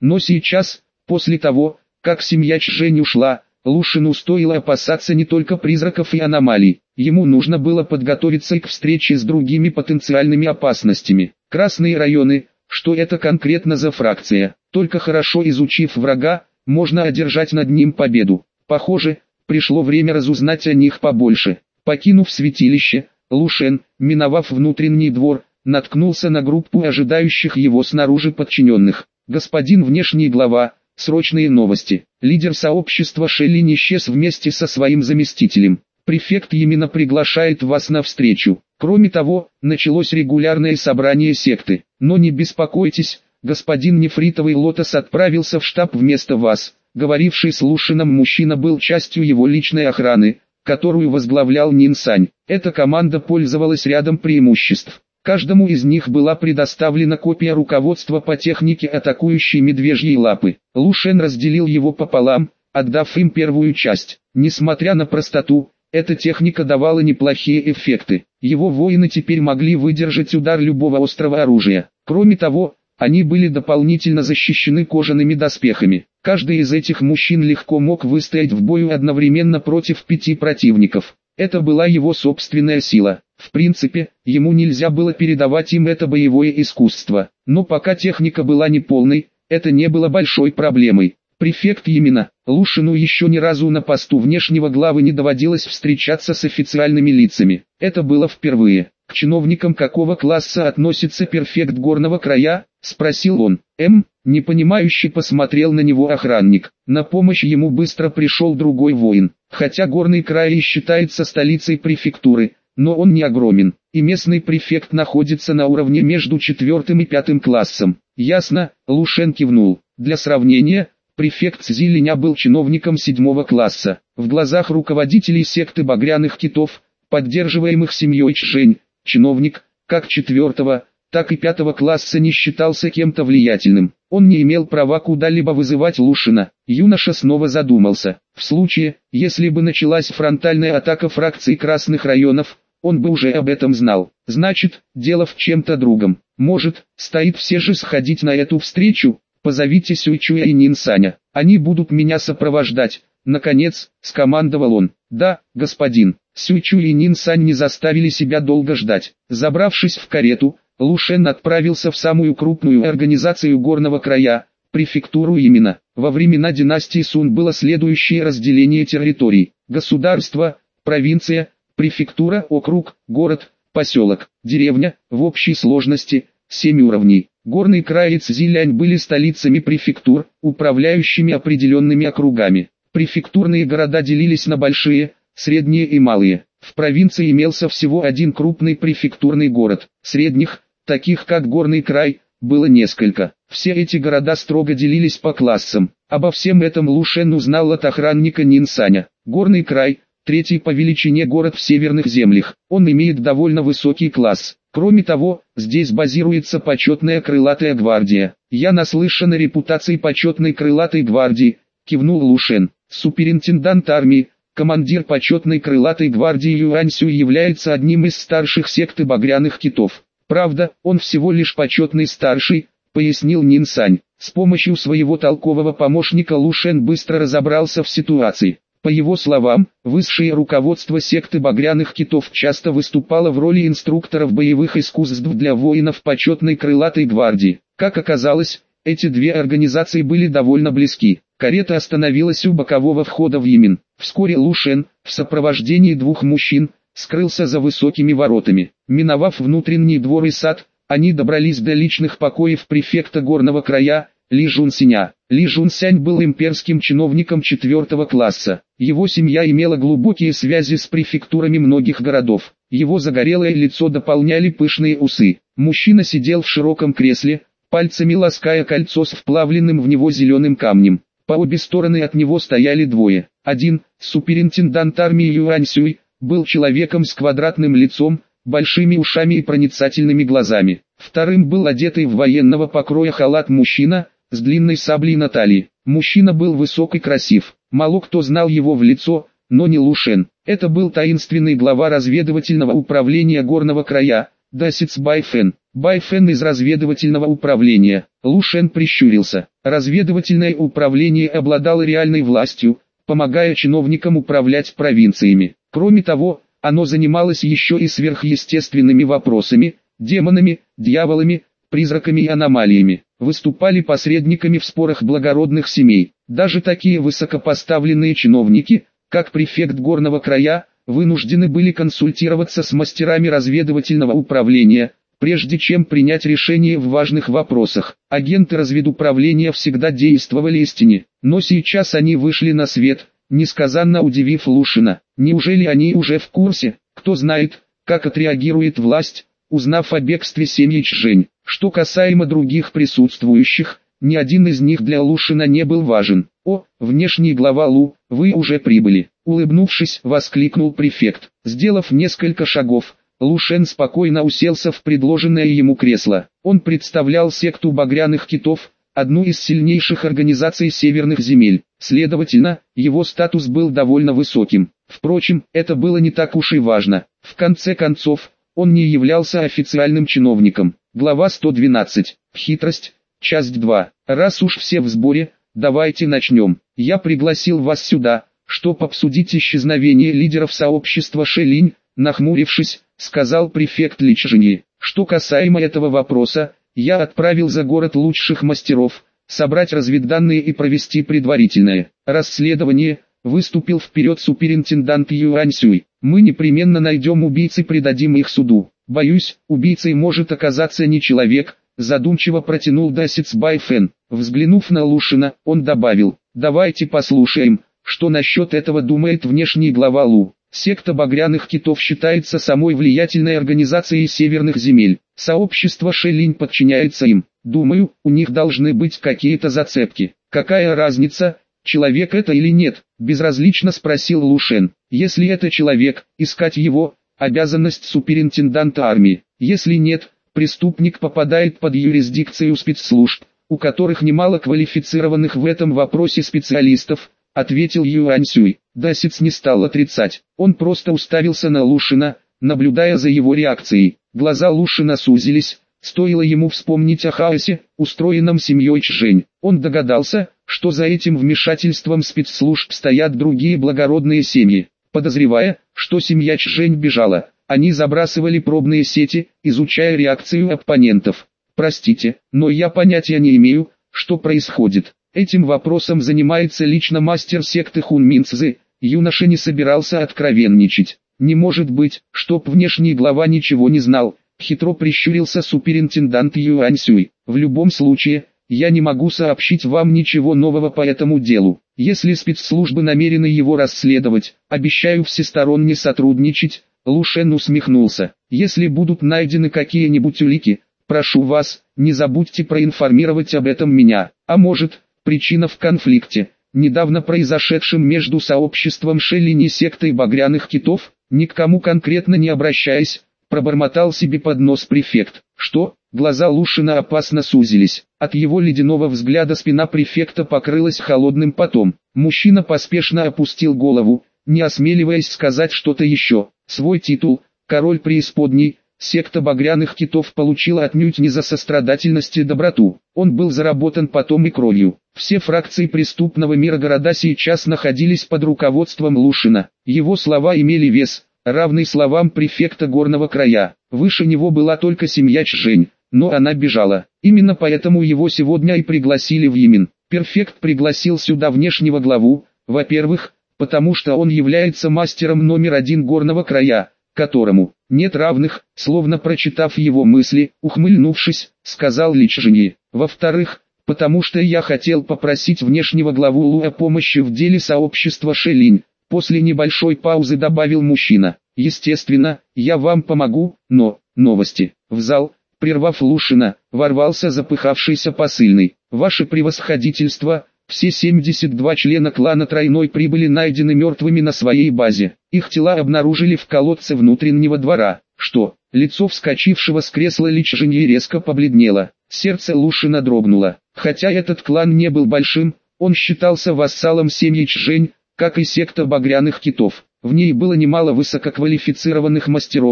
Но сейчас, после того, как семья Чжэнь ушла, Лушину стоило опасаться не только призраков и аномалий. Ему нужно было подготовиться и к встрече с другими потенциальными опасностями. Красные районы, что это конкретно за фракция? Только хорошо изучив врага, можно одержать над ним победу. Похоже, пришло время разузнать о них побольше. Покинув святилище, Лушен, миновав внутренний двор, наткнулся на группу ожидающих его снаружи подчиненных. «Господин внешний глава, срочные новости. Лидер сообщества Шеллин исчез вместе со своим заместителем. Префект Йимина приглашает вас на встречу. Кроме того, началось регулярное собрание секты. Но не беспокойтесь, господин Нефритовый Лотос отправился в штаб вместо вас». Говоривший с Лушином мужчина был частью его личной охраны, которую возглавлял Нин Сань. Эта команда пользовалась рядом преимуществ. Каждому из них была предоставлена копия руководства по технике атакующей медвежьей лапы. Лушен разделил его пополам, отдав им первую часть. Несмотря на простоту, эта техника давала неплохие эффекты. Его воины теперь могли выдержать удар любого острого оружия. Кроме того, они были дополнительно защищены кожаными доспехами. Каждый из этих мужчин легко мог выстоять в бою одновременно против 5 противников. Это была его собственная сила. В принципе, ему нельзя было передавать им это боевое искусство. Но пока техника была неполной, это не было большой проблемой. Префект Йимина, Лушину еще ни разу на посту внешнего главы не доводилось встречаться с официальными лицами. Это было впервые. «К чиновникам какого класса относится префект горного края?» – спросил он. Непонимающе посмотрел на него охранник. На помощь ему быстро пришел другой воин. Хотя горный край и считается столицей префектуры, но он не огромен, и местный префект находится на уровне между 4 и 5 классом. Ясно, Лушен кивнул. Для сравнения, префект Цзилиня был чиновником 7 класса. В глазах руководителей секты багряных китов, поддерживаемых семьей Чжэнь, чиновник, как 4, так и 5 класса не считался кем-то влиятельным. Он не имел права куда-либо вызывать Лушина. Юноша снова задумался. В случае, если бы началась фронтальная атака фракции красных районов, он бы уже об этом знал. Значит, дело в чем-то другом. Может, стоит все же сходить на эту встречу? Позовите Сюйчуя и Нин Саня. Они будут меня сопровождать. Наконец, скомандовал он. Да, господин. Сюйчуй и Нин Сань не заставили себя долго ждать. Забравшись в карету, Лушен отправился в самую крупную организацию горного края, префектуру Йимина. Во времена династии Сун было следующее разделение территорий: государство, провинция, префектура, округ, город, поселок, деревня, в общей сложности 7 уровней. Горный край и Цзилянь были столицами префектур, управляющими определенными округами. Префектурные города делились на большие, средние и малые. В провинции имелся всего один крупный префектурный город. Средних, таких как Горный край, было несколько. Все эти города строго делились по классам. Обо всем этом Лушен узнал от охранника Нин Саня. Горный край – 3-й по величине город в северных землях. Он имеет довольно высокий класс. Кроме того, здесь базируется почетная крылатая гвардия. «Я наслышан о репутации почетной крылатой гвардии», – кивнул Лушен. Суперинтендант армии, командир почетной крылатой гвардии Юань Сюй является одним из старших секты багряных китов. Правда, он всего лишь почетный старший, пояснил Нин Сань. С помощью своего толкового помощника Лушен быстро разобрался в ситуации. По его словам, высшее руководство секты багряных китов часто выступало в роли инструкторов боевых искусств для воинов почетной крылатой гвардии. Как оказалось, эти две организации были довольно близки. Карета остановилась у бокового входа в Йимин. Вскоре Лушен, в сопровождении 2 мужчин, скрылся за высокими воротами. Миновав внутренний двор и сад, они добрались до личных покоев префекта горного края, Ли Жунсяня. Ли Жунсянь был имперским чиновником 4 класса. Его семья имела глубокие связи с префектурами многих городов. Его загорелое лицо дополняли пышные усы. Мужчина сидел в широком кресле, пальцами лаская кольцо с вплавленным в него зеленым камнем. По обе стороны от него стояли двое. Один, суперинтендант армии Юань Сюй, был человеком с квадратным лицом, большими ушами и проницательными глазами. Вторым был одетый в военного покроя халат мужчина, с длинной саблей на талии. Мужчина был высок и красив. Мало кто знал его в лицо, но не Лушен. Это был таинственный глава разведывательного управления горного края, Дасиц Байфэн. Байфен из разведывательного управления. Лу Шен прищурился. Разведывательное управление обладало реальной властью, помогая чиновникам управлять провинциями. Кроме того, оно занималось еще и сверхъестественными вопросами, демонами, дьяволами, призраками и аномалиями. Выступали посредниками в спорах благородных семей. Даже такие высокопоставленные чиновники, как префект горного края, вынуждены были консультироваться с мастерами разведывательного управления, прежде чем принять решение в важных вопросах. Агенты разведуправления всегда действовали истине, но сейчас они вышли на свет, несказанно удивив Лушина. Неужели они уже в курсе? Кто знает, как отреагирует власть, узнав о бегстве семьи Чжэнь. Что касаемо других присутствующих, ни один из них для Лушина не был важен. «О, внешний глава Лу, вы уже прибыли!» Улыбнувшись, воскликнул префект. Сделав несколько шагов, Лу Шен спокойно уселся в предложенное ему кресло. Он представлял секту багряных китов, одну из сильнейших организаций северных земель. Следовательно, его статус был довольно высоким. Впрочем, это было не так уж и важно. В конце концов, он не являлся официальным чиновником. Глава 112. Хитрость. Часть 2. Раз уж все в сборе, давайте начнем. Я пригласил вас сюда, чтобы обсудить исчезновение лидеров сообщества Шэлинь, нахмурившись, сказал префект Ли Чжэнь. Что касаемо этого вопроса, я отправил за город лучших мастеров, собрать разведданные и провести предварительное расследование, выступил вперед суперинтендант Юань Сюй. Мы непременно найдем убийц и предадим их суду. Боюсь, убийцей может оказаться не человек, задумчиво протянул Дасиц Байфен. Взглянув на Лушина, он добавил: давайте послушаем, что насчет этого думает внешний глава Лу. Секта багряных китов считается самой влиятельной организацией северных земель. Сообщество Шэлинь подчиняется им. Думаю, у них должны быть какие-то зацепки. Какая разница, человек это или нет? Безразлично спросил Лу Шен. Если это человек, искать его – обязанность суперинтенданта армии. Если нет, преступник попадает под юрисдикцию спецслужб, у которых немало квалифицированных в этом вопросе специалистов, ответил Юань Сюй. Дасиц не стал отрицать. Он просто уставился на Лушина, наблюдая за его реакцией. Глаза Лушина сузились, стоило ему вспомнить о хаосе, устроенном семьей Чжэнь. Он догадался, что за этим вмешательством спецслужб стоят другие благородные семьи. Подозревая, что семья Чжэнь бежала, они забрасывали пробные сети, изучая реакцию оппонентов. Простите, но я понятия не имею, что происходит. Этим вопросом занимается лично мастер секты Хунмин Цзы. Юноша не собирался откровенничать. Не может быть, чтоб внешний глава ничего не знал. Хитро прищурился суперинтендант Юань Сюй. В любом случае, я не могу сообщить вам ничего нового по этому делу. Если спецслужбы намерены его расследовать, обещаю всесторонне сотрудничать. Лу Шен усмехнулся. Если будут найдены какие-нибудь улики, прошу вас, не забудьте проинформировать об этом меня. А может, причина в конфликте, недавно произошедшем между сообществом Шэлинь и сектой багряных китов? Ни к кому конкретно не обращаясь, пробормотал себе под нос префект. Что? Глаза Лушина опасно сузились. От его ледяного взгляда спина префекта покрылась холодным потом. Мужчина поспешно опустил голову, не осмеливаясь сказать что-то еще. Свой титул, король преисподней, секта багряных китов получила отнюдь не за сострадательность и доброту. Он был заработан потом и кровью. Все фракции преступного мира города сейчас находились под руководством Лушина. Его слова имели вес, равный словам префекта горного края. Выше него была только семья Чжэнь, но она бежала. Именно поэтому его сегодня и пригласили в Йимин. Префект пригласил сюда внешнего главу, во-первых, потому что он является мастером номер один горного края, которому нет равных, словно прочитав его мысли, ухмыльнувшись, сказал Ли Чжэнь. Во-вторых, потому что я хотел попросить внешнего главу Лу о помощи в деле сообщества Шэлинь. После небольшой паузы добавил мужчина. Естественно, я вам помогу, но... Новости. В зал, прервав Лушина, ворвался запыхавшийся посыльный. Ваше превосходительство, все 72 члена клана Тройной прибыли найдены мертвыми на своей базе. Их тела обнаружили в колодце внутреннего двора. Что? Лицо вскочившего с кресла Ли Чжэнь резко побледнело. Сердце Лушина дрогнуло. Хотя этот клан не был большим, он считался вассалом семьи Чжэнь, как и секта багряных китов. В ней было немало высококвалифицированных мастеров,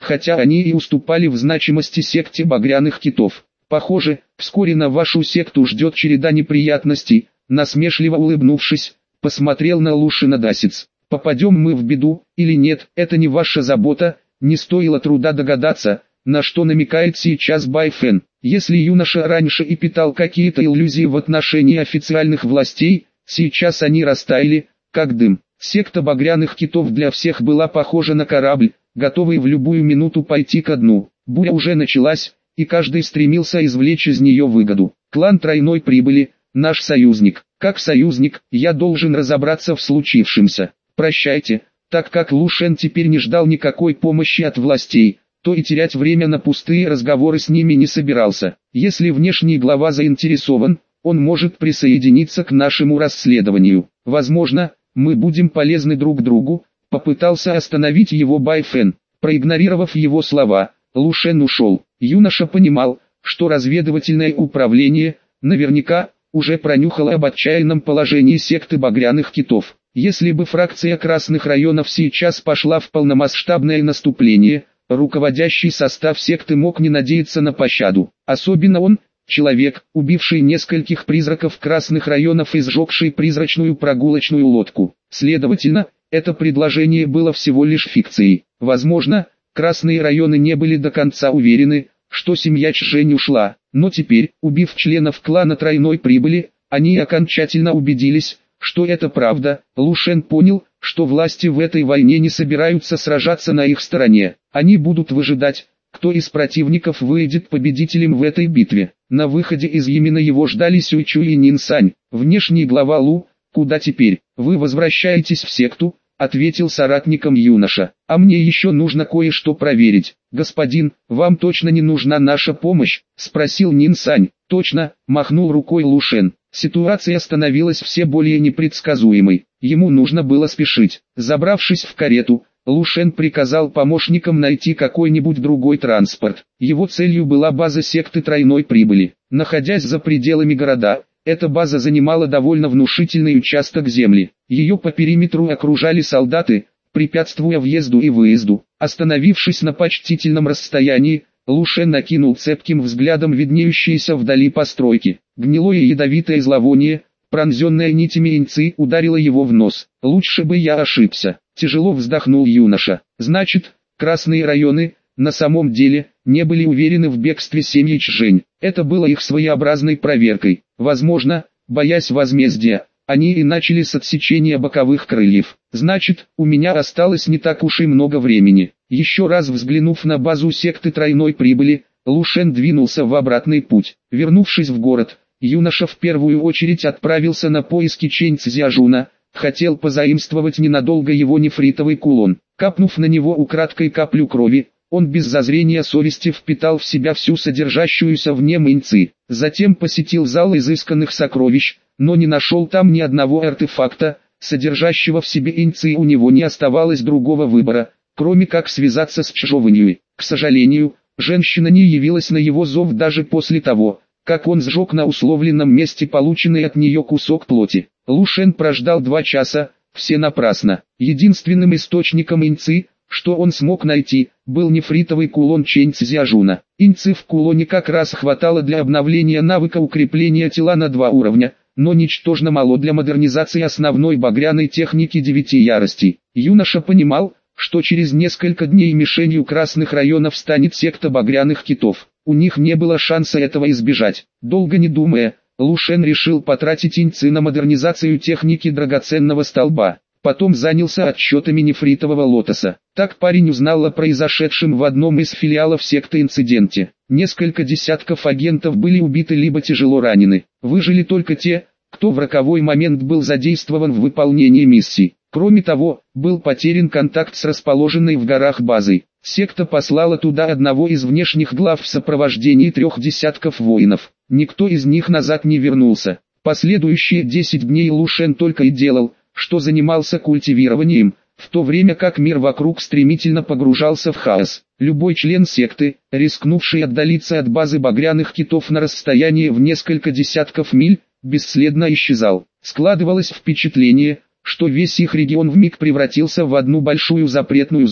хотя они и уступали в значимости секте багряных китов. Похоже, вскоре на вашу секту ждет череда неприятностей, насмешливо улыбнувшись, посмотрел на Лушина Дасец. Попадем мы в беду, или нет, это не ваша забота, не стоило труда догадаться, на что намекает сейчас Байфен. Если юноша раньше и питал какие-то иллюзии в отношении официальных властей, сейчас они растаяли, как дым. Секта багряных китов для всех была похожа на корабль, готовый в любую минуту пойти ко дну. Буря уже началась, и каждый стремился извлечь из нее выгоду. Клан тройной прибыли, наш союзник. Как союзник, я должен разобраться в случившемся. Прощайте, так как Лушен теперь не ждал никакой помощи от властей, то и терять время на пустые разговоры с ними не собирался. Если внешний глава заинтересован, он может присоединиться к нашему расследованию. Возможно, мы будем полезны друг другу, попытался остановить его Байфен. Проигнорировав его слова, Лушен ушел. Юноша понимал, что разведывательное управление, наверняка, уже пронюхало об отчаянном положении секты багряных китов. Если бы фракция красных районов сейчас пошла в полномасштабное наступление, руководящий состав секты мог не надеяться на пощаду. Особенно он, человек, убивший нескольких призраков красных районов и сжегший призрачную прогулочную лодку. Следовательно, это предложение было всего лишь фикцией. Возможно, красные районы не были до конца уверены, что семья Чжэнь ушла, но теперь, убив членов клана тройной прибыли, они окончательно убедились, что это правда. Лушен понял, что власти в этой войне не собираются сражаться на их стороне. Они будут выжидать, кто из противников выйдет победителем в этой битве. На выходе из Йемена его ждали Сюйчу и Нинсань. Внешний глава Лу, куда теперь? Вы возвращаетесь в секту, ответил соратникам юноша. А мне еще нужно кое-что проверить. Господин, вам точно не нужна наша помощь? Спросил Нинсань. Точно, махнул рукой Лушен. Ситуация становилась все более непредсказуемой. Ему нужно было спешить. Забравшись в карету, Лушен приказал помощникам найти какой-нибудь другой транспорт. Его целью была база секты тройной прибыли. Находясь за пределами города, эта база занимала довольно внушительный участок земли. Ее по периметру окружали солдаты, препятствуя въезду и выезду. Остановившись на почтительном расстоянии, Лушен накинул цепким взглядом виднеющиеся вдали постройки. Гнилое и ядовитое зловоние, пронзенное нитями инцы, ударило его в нос. Лучше бы я ошибся. Тяжело вздохнул юноша. Значит, красные районы, на самом деле, не были уверены в бегстве семьи Чжэнь. Это было их своеобразной проверкой. Возможно, боясь возмездия, они и начали с отсечения боковых крыльев. Значит, у меня осталось не так уж и много времени. Еще раз взглянув на базу секты тройной прибыли, Лушен двинулся в обратный путь. Вернувшись в город, юноша в первую очередь отправился на поиски Чэнь Цзяжуна, хотел позаимствовать ненадолго его нефритовый кулон. Капнув на него украдкой каплю крови, он без зазрения совести впитал в себя всю содержащуюся в нем инцы. Затем посетил зал изысканных сокровищ, но не нашел там ни одного артефакта, содержащего в себе инцы, и у него не оставалось другого выбора, кроме как связаться с Чжовэнью. К сожалению, женщина не явилась на его зов даже после того, как он сжег на условленном месте полученный от нее кусок плоти. Лушен прождал 2 часа, все напрасно. Единственным источником инцы, что он смог найти, был нефритовый кулон Чэнь Цзяжуна. Инцы в кулоне как раз хватало для обновления навыка укрепления тела на 2 уровня, но ничтожно мало для модернизации основной багряной техники 9 яростей. Юноша понимал, что через несколько дней мишенью красных районов станет секта багряных китов. У них не было шанса этого избежать. Долго не думая, Лушен решил потратить инцы на модернизацию техники драгоценного столба. Потом занялся отсчетами нефритового лотоса. Так парень узнал о произошедшем в одном из филиалов секты инциденте. Несколько десятков агентов были убиты либо тяжело ранены. Выжили только те, кто в роковой момент был задействован в выполнении миссий. Кроме того, был потерян контакт с расположенной в горах базой. Секта послала туда одного из внешних глав в сопровождении 3 десятков воинов. Никто из них назад не вернулся. Последующие 10 дней Лушен только и делал, что занимался культивированием, в то время как мир вокруг стремительно погружался в хаос. Любой член секты, рискнувший отдалиться от базы багряных китов на расстояние в несколько десятков миль, бесследно исчезал. Складывалось впечатление, что весь их регион вмиг превратился в одну большую запретную зону.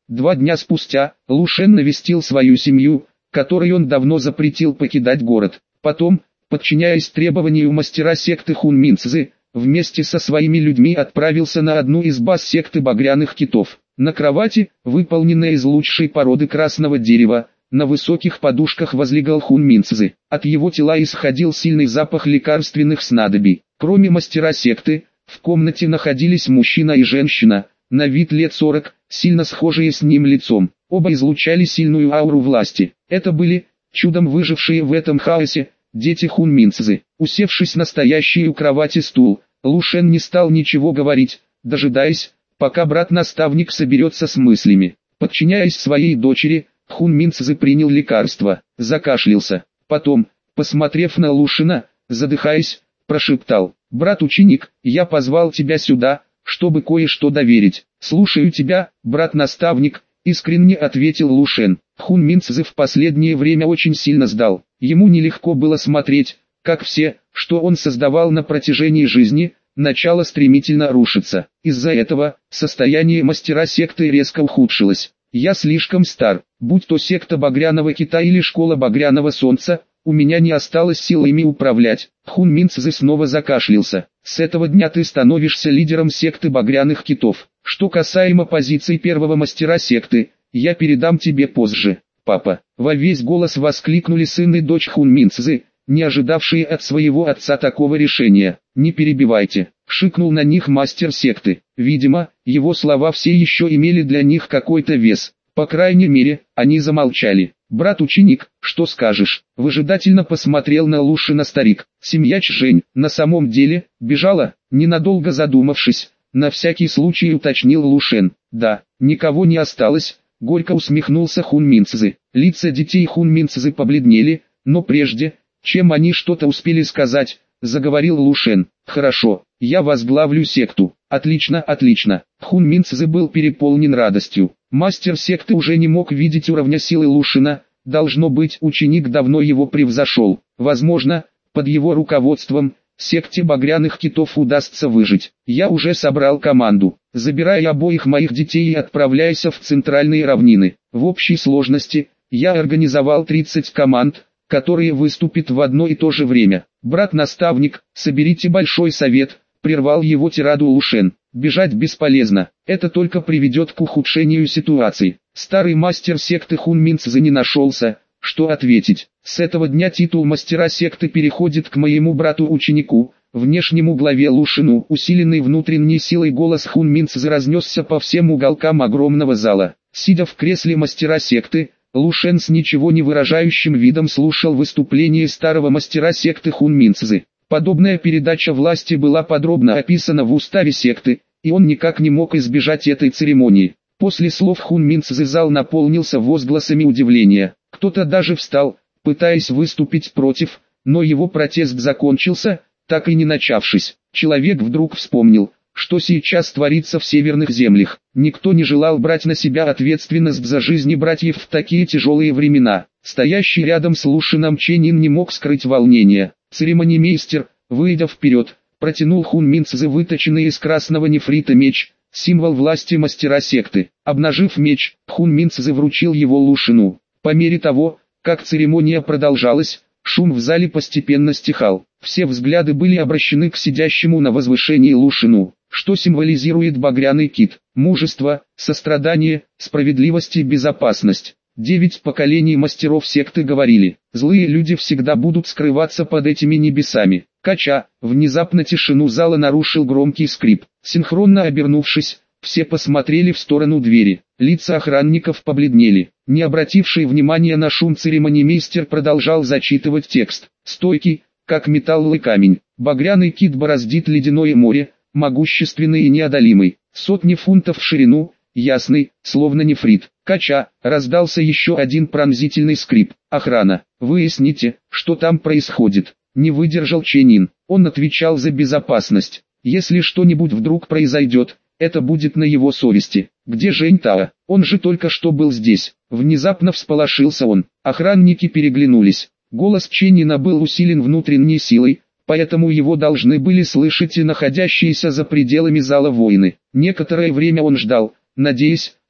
2 дня спустя, Лушен навестил свою семью, которой он давно запретил покидать город. Потом, подчиняясь требованию мастера секты Хунминцзы, вместе со своими людьми отправился на одну из баз секты багряных китов. На кровати, выполненной из лучшей породы красного дерева, на высоких подушках возлегал Хунминцзы. От его тела исходил сильный запах лекарственных снадобий. Кроме мастера секты, в комнате находились мужчина и женщина, на вид лет 40, сильно схожие с ним лицом. Оба излучали сильную ауру власти. Это были, чудом выжившие в этом хаосе, дети Хунминцзы. Усевшись на стоящий у кровати стул, Лушен не стал ничего говорить, дожидаясь, пока брат-наставник соберется с мыслями. Подчиняясь своей дочери, Хунминцзы принял лекарство, закашлялся. Потом, посмотрев на Лушена, задыхаясь, прошептал: «Брат-ученик, я позвал тебя сюда, чтобы кое-что доверить». «Слушаю тебя, брат-наставник», — искренне ответил Лушен. Хунминцзы в последнее время очень сильно сдал. Ему нелегко было смотреть, как все, что он создавал на протяжении жизни, начало стремительно рушиться. Из-за этого, состояние мастера секты резко ухудшилось. «Я слишком стар, будь то секта Багряного Кита или школа Багряного Солнца, у меня не осталось сил ими управлять». Хунминцзы снова закашлялся. «С этого дня ты становишься лидером секты Багряных Китов. Что касаемо позиций первого мастера секты, я передам тебе позже, папа». Во весь голос воскликнули сын и дочь Хунминцзы, не ожидавшие от своего отца такого решения. «Не перебивайте», — шикнул на них мастер секты. Видимо, его слова все еще имели для них какой-то вес. По крайней мере, они замолчали. «Брат-ученик, что скажешь?» — выжидательно посмотрел на Лушена старик. «Семья Чжэнь, на самом деле, бежала?» Ненадолго задумавшись, на всякий случай уточнил Лушен. «Да, никого не осталось», — горько усмехнулся Хунминцзы. Лица детей Хунминцзы побледнели, но прежде, чем они что-то успели сказать, заговорил Лушен. «Хорошо, я возглавлю секту». «Отлично, отлично». Хунминцзы был переполнен радостью. Мастер секты уже не мог видеть уровня силы Лушена, должно быть, ученик давно его превзошел. Возможно, под его руководством, секте Багряных Китов удастся выжить. «Я уже собрал команду. Забирай обоих моих детей и отправляйся в центральные равнины. В общей сложности, я организовал 30 команд, которые выступят в одно и то же время. Брат-наставник, соберите большой совет», — прервал его тираду Лушен. «Бежать бесполезно, это только приведет к ухудшению ситуации». Старый мастер секты Хунминцзы не нашелся, что ответить. «С этого дня титул мастера секты переходит к моему брату-ученику, внешнему главе Лушену». Усиленный внутренней силой голос Хунминцзы разнесся по всем уголкам огромного зала. Сидя в кресле мастера секты, Лушен с ничего не выражающим видом слушал выступление старого мастера секты Хунминцзы. Подобная передача власти была подробно описана в уставе секты, и он никак не мог избежать этой церемонии. После слов Хунминцзы зал наполнился возгласами удивления. Кто-то даже встал, пытаясь выступить против, но его протест закончился, так и не начавшись. Человек вдруг вспомнил, что сейчас творится в северных землях. Никто не желал брать на себя ответственность за жизни братьев в такие тяжелые времена. Стоящий рядом с Лушеном Ченин не мог скрыть волнения. Церемонимейстер, выйдя вперед, протянул Хунминцзы выточенный из красного нефрита меч, символ власти мастера секты. Обнажив меч, Хунминцзы вручил его Лушену. По мере того, как церемония продолжалась, шум в зале постепенно стихал. Все взгляды были обращены к сидящему на возвышении Лушену. Что символизирует багряный кит? Мужество, сострадание, справедливость и безопасность. 9 поколений мастеров секты говорили: злые люди всегда будут скрываться под этими небесами. Кача, внезапно тишину зала нарушил громкий скрип. Синхронно обернувшись, все посмотрели в сторону двери. Лица охранников побледнели. Не обративший внимания на шум церемонимейстер продолжал зачитывать текст. Стойкий, как металл и камень. Багряный кит бороздит ледяное море, могущественный и неодолимый. Сотни фунтов в ширину, ясный, словно нефрит. Кача, раздался еще один пронзительный скрип. Охрана, выясните, что там происходит. Не выдержал Ченин. Он отвечал за безопасность. Если что-нибудь вдруг произойдет, это будет на его совести. Где Жень Тао? Он же только что был здесь. Внезапно всполошился он. Охранники переглянулись. Голос Ченина был усилен внутренней силой, поэтому его должны были слышать и находящиеся за пределами зала воины. Некоторое время он ждал, надеясь,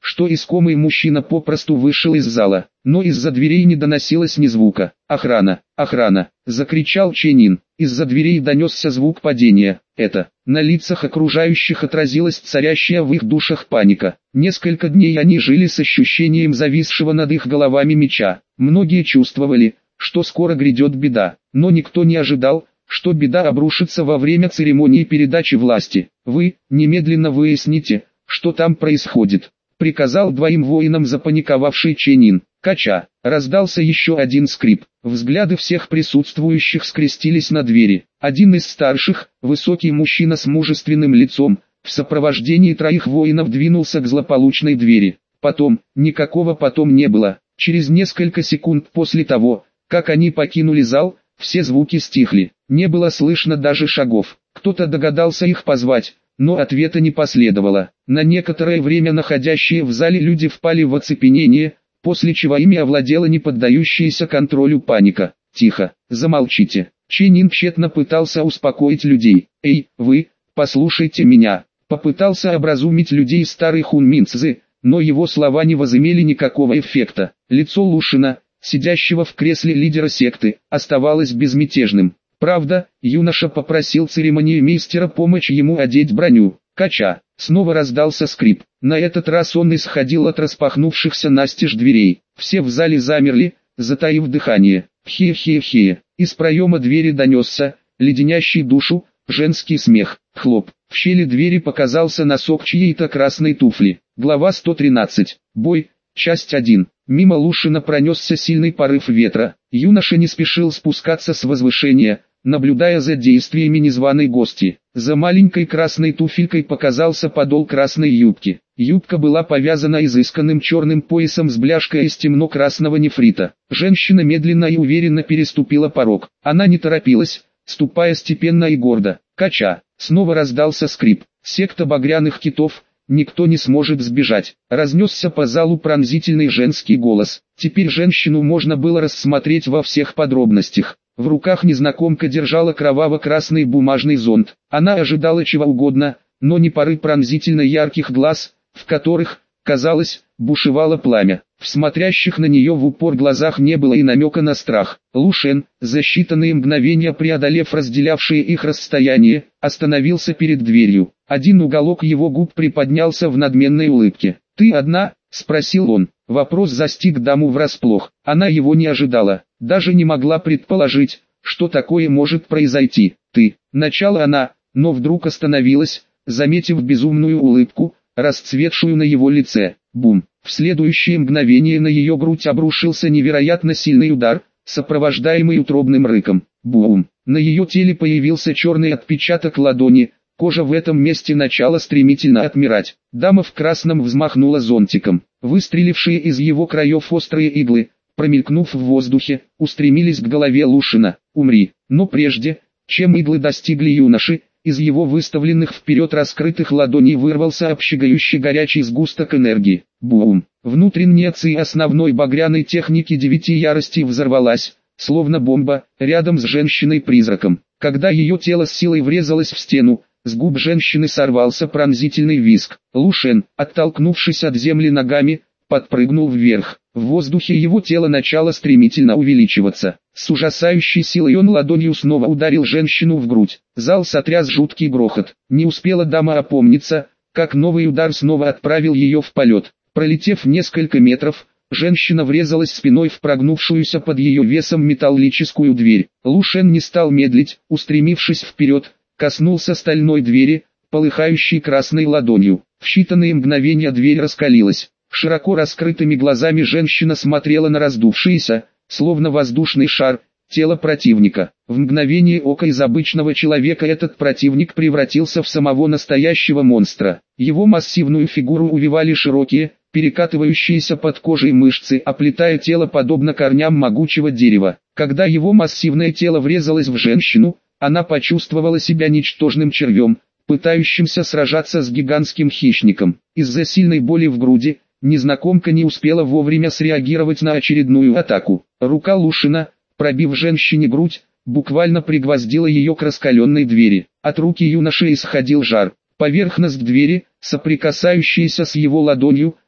что искомый мужчина попросту вышел из зала, но из-за дверей не доносилось ни звука. «Охрана! Охрана!» — закричал Ченин. Из-за дверей донесся звук падения. Это, на лицах окружающих отразилась царящая в их душах паника. Несколько дней они жили с ощущением зависшего над их головами меча. Многие чувствовали, что скоро грядет беда, но никто не ожидал, что беда обрушится во время церемонии передачи власти. «Вы, немедленно выясните, что там происходит», — приказал двоим воинам запаниковавший Ченин. «Кача!» Раздался еще один скрип. Взгляды всех присутствующих скрестились на двери. Один из старших, высокий мужчина с мужественным лицом, в сопровождении троих воинов двинулся к злополучной двери. Никакого потом не было. Через несколько секунд после того, как они покинули зал, все звуки стихли. Не было слышно даже шагов. Кто-то догадался их позвать, но ответа не последовало. На некоторое время находящие в зале люди впали в оцепенение, после чего ими овладела неподдающаяся контролю паника. «Тихо, замолчите». Ченин тщетно пытался успокоить людей. «Эй, вы, послушайте меня». Попытался образумить людей старый Хун Минцзы, но его слова не возымели никакого эффекта. Лицо Лушина, сидящего в кресле лидера секты, оставалось безмятежным. Правда, юноша попросил церемониймейстера помочь ему одеть броню. «Кача!» Снова раздался скрип. На этот раз он исходил от распахнувшихся настежь дверей. Все в зале замерли, затаив дыхание. Хе-хе-хе. Из проема двери донесся, леденящий душу, женский смех. Хлоп. В щели двери показался носок чьей-то красной туфли. Глава 113. Бой. Часть 1. Мимо Лушина пронесся сильный порыв ветра. Юноша не спешил спускаться с возвышения, наблюдая за действиями незваной гости. За маленькой красной туфелькой показался подол красной юбки. Юбка была повязана изысканным черным поясом с бляшкой из темно-красного нефрита. Женщина медленно и уверенно переступила порог. Она не торопилась, ступая степенно и гордо. «Кача!» Снова раздался скрип. Секта багряных китов. Никто не сможет сбежать. Разнесся по залу пронзительный женский голос. Теперь женщину можно было рассмотреть во всех подробностях. В руках незнакомка держала кроваво-красный бумажный зонт. Она ожидала чего угодно, но не поры пронзительно ярких глаз, в которых, казалось, бушевало пламя. В смотрящих на нее в упор глазах не было и намека на страх. Лушен, за считанные мгновения преодолев разделявшие их расстояние, остановился перед дверью. Один уголок его губ приподнялся в надменной улыбке. «Ты одна?» — спросил он. Вопрос застиг даму врасплох. Она его не ожидала, даже не могла предположить, что такое может произойти. «Ты». Начала она, но вдруг остановилась, заметив безумную улыбку, расцветшую на его лице. Бум. В следующее мгновение на ее грудь обрушился невероятно сильный удар, сопровождаемый утробным рыком. Бум. На ее теле появился черный отпечаток ладони, кожа в этом месте начала стремительно отмирать. Дама в красном взмахнула зонтиком. Выстрелившие из его краев острые иглы, промелькнув в воздухе, устремились к голове Лушина. «Умри!» Но прежде, чем иглы достигли юноши, из его выставленных вперед раскрытых ладоней вырвался обжигающий горячий сгусток энергии. Бум! Внутренняя ци основной багряной техники 9 яростей взорвалась, словно бомба, рядом с женщиной-призраком. Когда ее тело с силой врезалось в стену, с губ женщины сорвался пронзительный визг. Лушен, оттолкнувшись от земли ногами, подпрыгнул вверх. В воздухе его тело начало стремительно увеличиваться. С ужасающей силой он ладонью снова ударил женщину в грудь. Зал сотряс жуткий грохот. Не успела дама опомниться, как новый удар снова отправил ее в полет. Пролетев несколько метров, женщина врезалась спиной в прогнувшуюся под ее весом металлическую дверь. Лушен не стал медлить, устремившись вперед, коснулся стальной двери, полыхающей красной ладонью. В считанные мгновения дверь раскалилась. Широко раскрытыми глазами женщина смотрела на раздувшееся, словно воздушный шар, тело противника. В мгновение ока из обычного человека этот противник превратился в самого настоящего монстра. Его массивную фигуру увивали широкие, перекатывающиеся под кожей мышцы, оплетая тело подобно корням могучего дерева. Когда его массивное тело врезалось в женщину, она почувствовала себя ничтожным червем, пытающимся сражаться с гигантским хищником. Из-за сильной боли в груди, незнакомка не успела вовремя среагировать на очередную атаку. Рука Лушина, пробив женщине грудь, буквально пригвоздила ее к раскаленной двери. От руки юноши исходил жар. Поверхность двери, соприкасающаяся с его ладонью,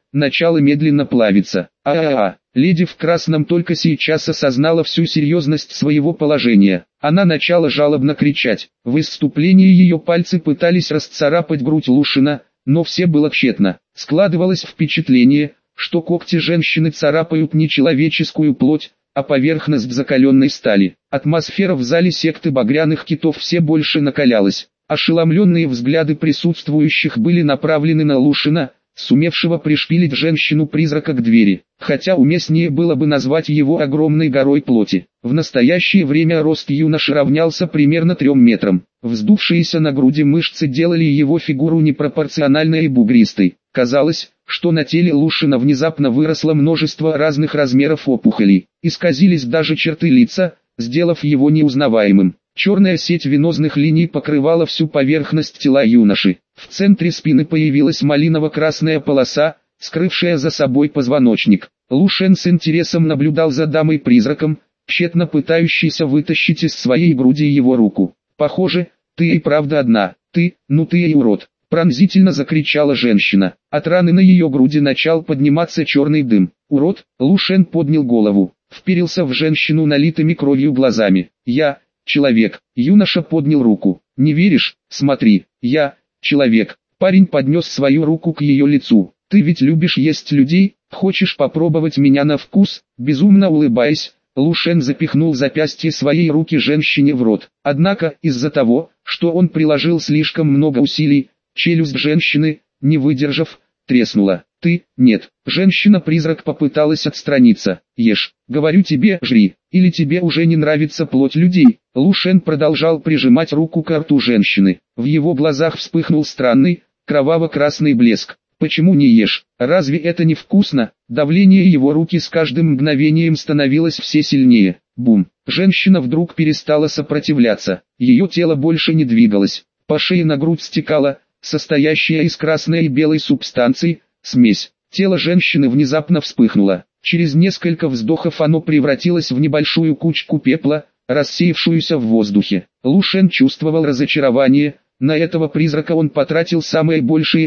начало медленно плавиться. Леди в красном только сейчас осознала всю серьезность своего положения. Она начала жалобно кричать. В исступлении ее пальцы пытались расцарапать грудь Лушина, но все было тщетно. Складывалось впечатление, что когти женщины царапают не человеческую плоть, а поверхность закаленной стали. Атмосфера в зале секты багряных китов все больше накалялась. Ошеломленные взгляды присутствующих были направлены на Лушина, сумевшего пришпилить женщину-призрака к двери, хотя уместнее было бы назвать его огромной горой плоти. В настоящее время рост юноши равнялся примерно 3 метрам. Вздувшиеся на груди мышцы делали его фигуру непропорциональной и бугристой. Казалось, что на теле Лушина внезапно выросло множество разных размеров опухолей. Исказились даже черты лица, сделав его неузнаваемым. Черная сеть венозных линий покрывала всю поверхность тела юноши. В центре спины появилась малиново-красная полоса, скрывшая за собой позвоночник. Лушен с интересом наблюдал за дамой-призраком, тщетно пытающейся вытащить из своей груди его руку. «Похоже, ты и правда одна, ты и урод!» Пронзительно закричала женщина. От раны на ее груди начал подниматься черный дым. «Урод!» Лушен поднял голову, вперился в женщину налитыми кровью глазами. «Я, человек!» Юноша поднял руку. «Не веришь? Смотри, я, человек!» Парень поднес свою руку к ее лицу. «Ты ведь любишь есть людей, хочешь попробовать меня на вкус?» Безумно улыбаясь, Лушен запихнул запястье своей руки женщине в рот. Однако, из-за того, что он приложил слишком много усилий, челюсть женщины, не выдержав, треснула. «Ты, нет». Женщина-призрак попыталась отстраниться. «Ешь, говорю тебе, жри, или тебе уже не нравится плоть людей». Лушен продолжал прижимать руку к рту женщины. В его глазах вспыхнул странный, кроваво-красный блеск. «Почему не ешь? Разве это не вкусно?» Давление его руки с каждым мгновением становилось все сильнее. Бум! Женщина вдруг перестала сопротивляться. Ее тело больше не двигалось. По шее на грудь стекала, состоящая из красной и белой субстанций, смесь. Тело женщины внезапно вспыхнуло. Через несколько вздохов оно превратилось в небольшую кучку пепла, рассеявшуюся в воздухе. Лушен чувствовал разочарование. На этого призрака он потратил самые большие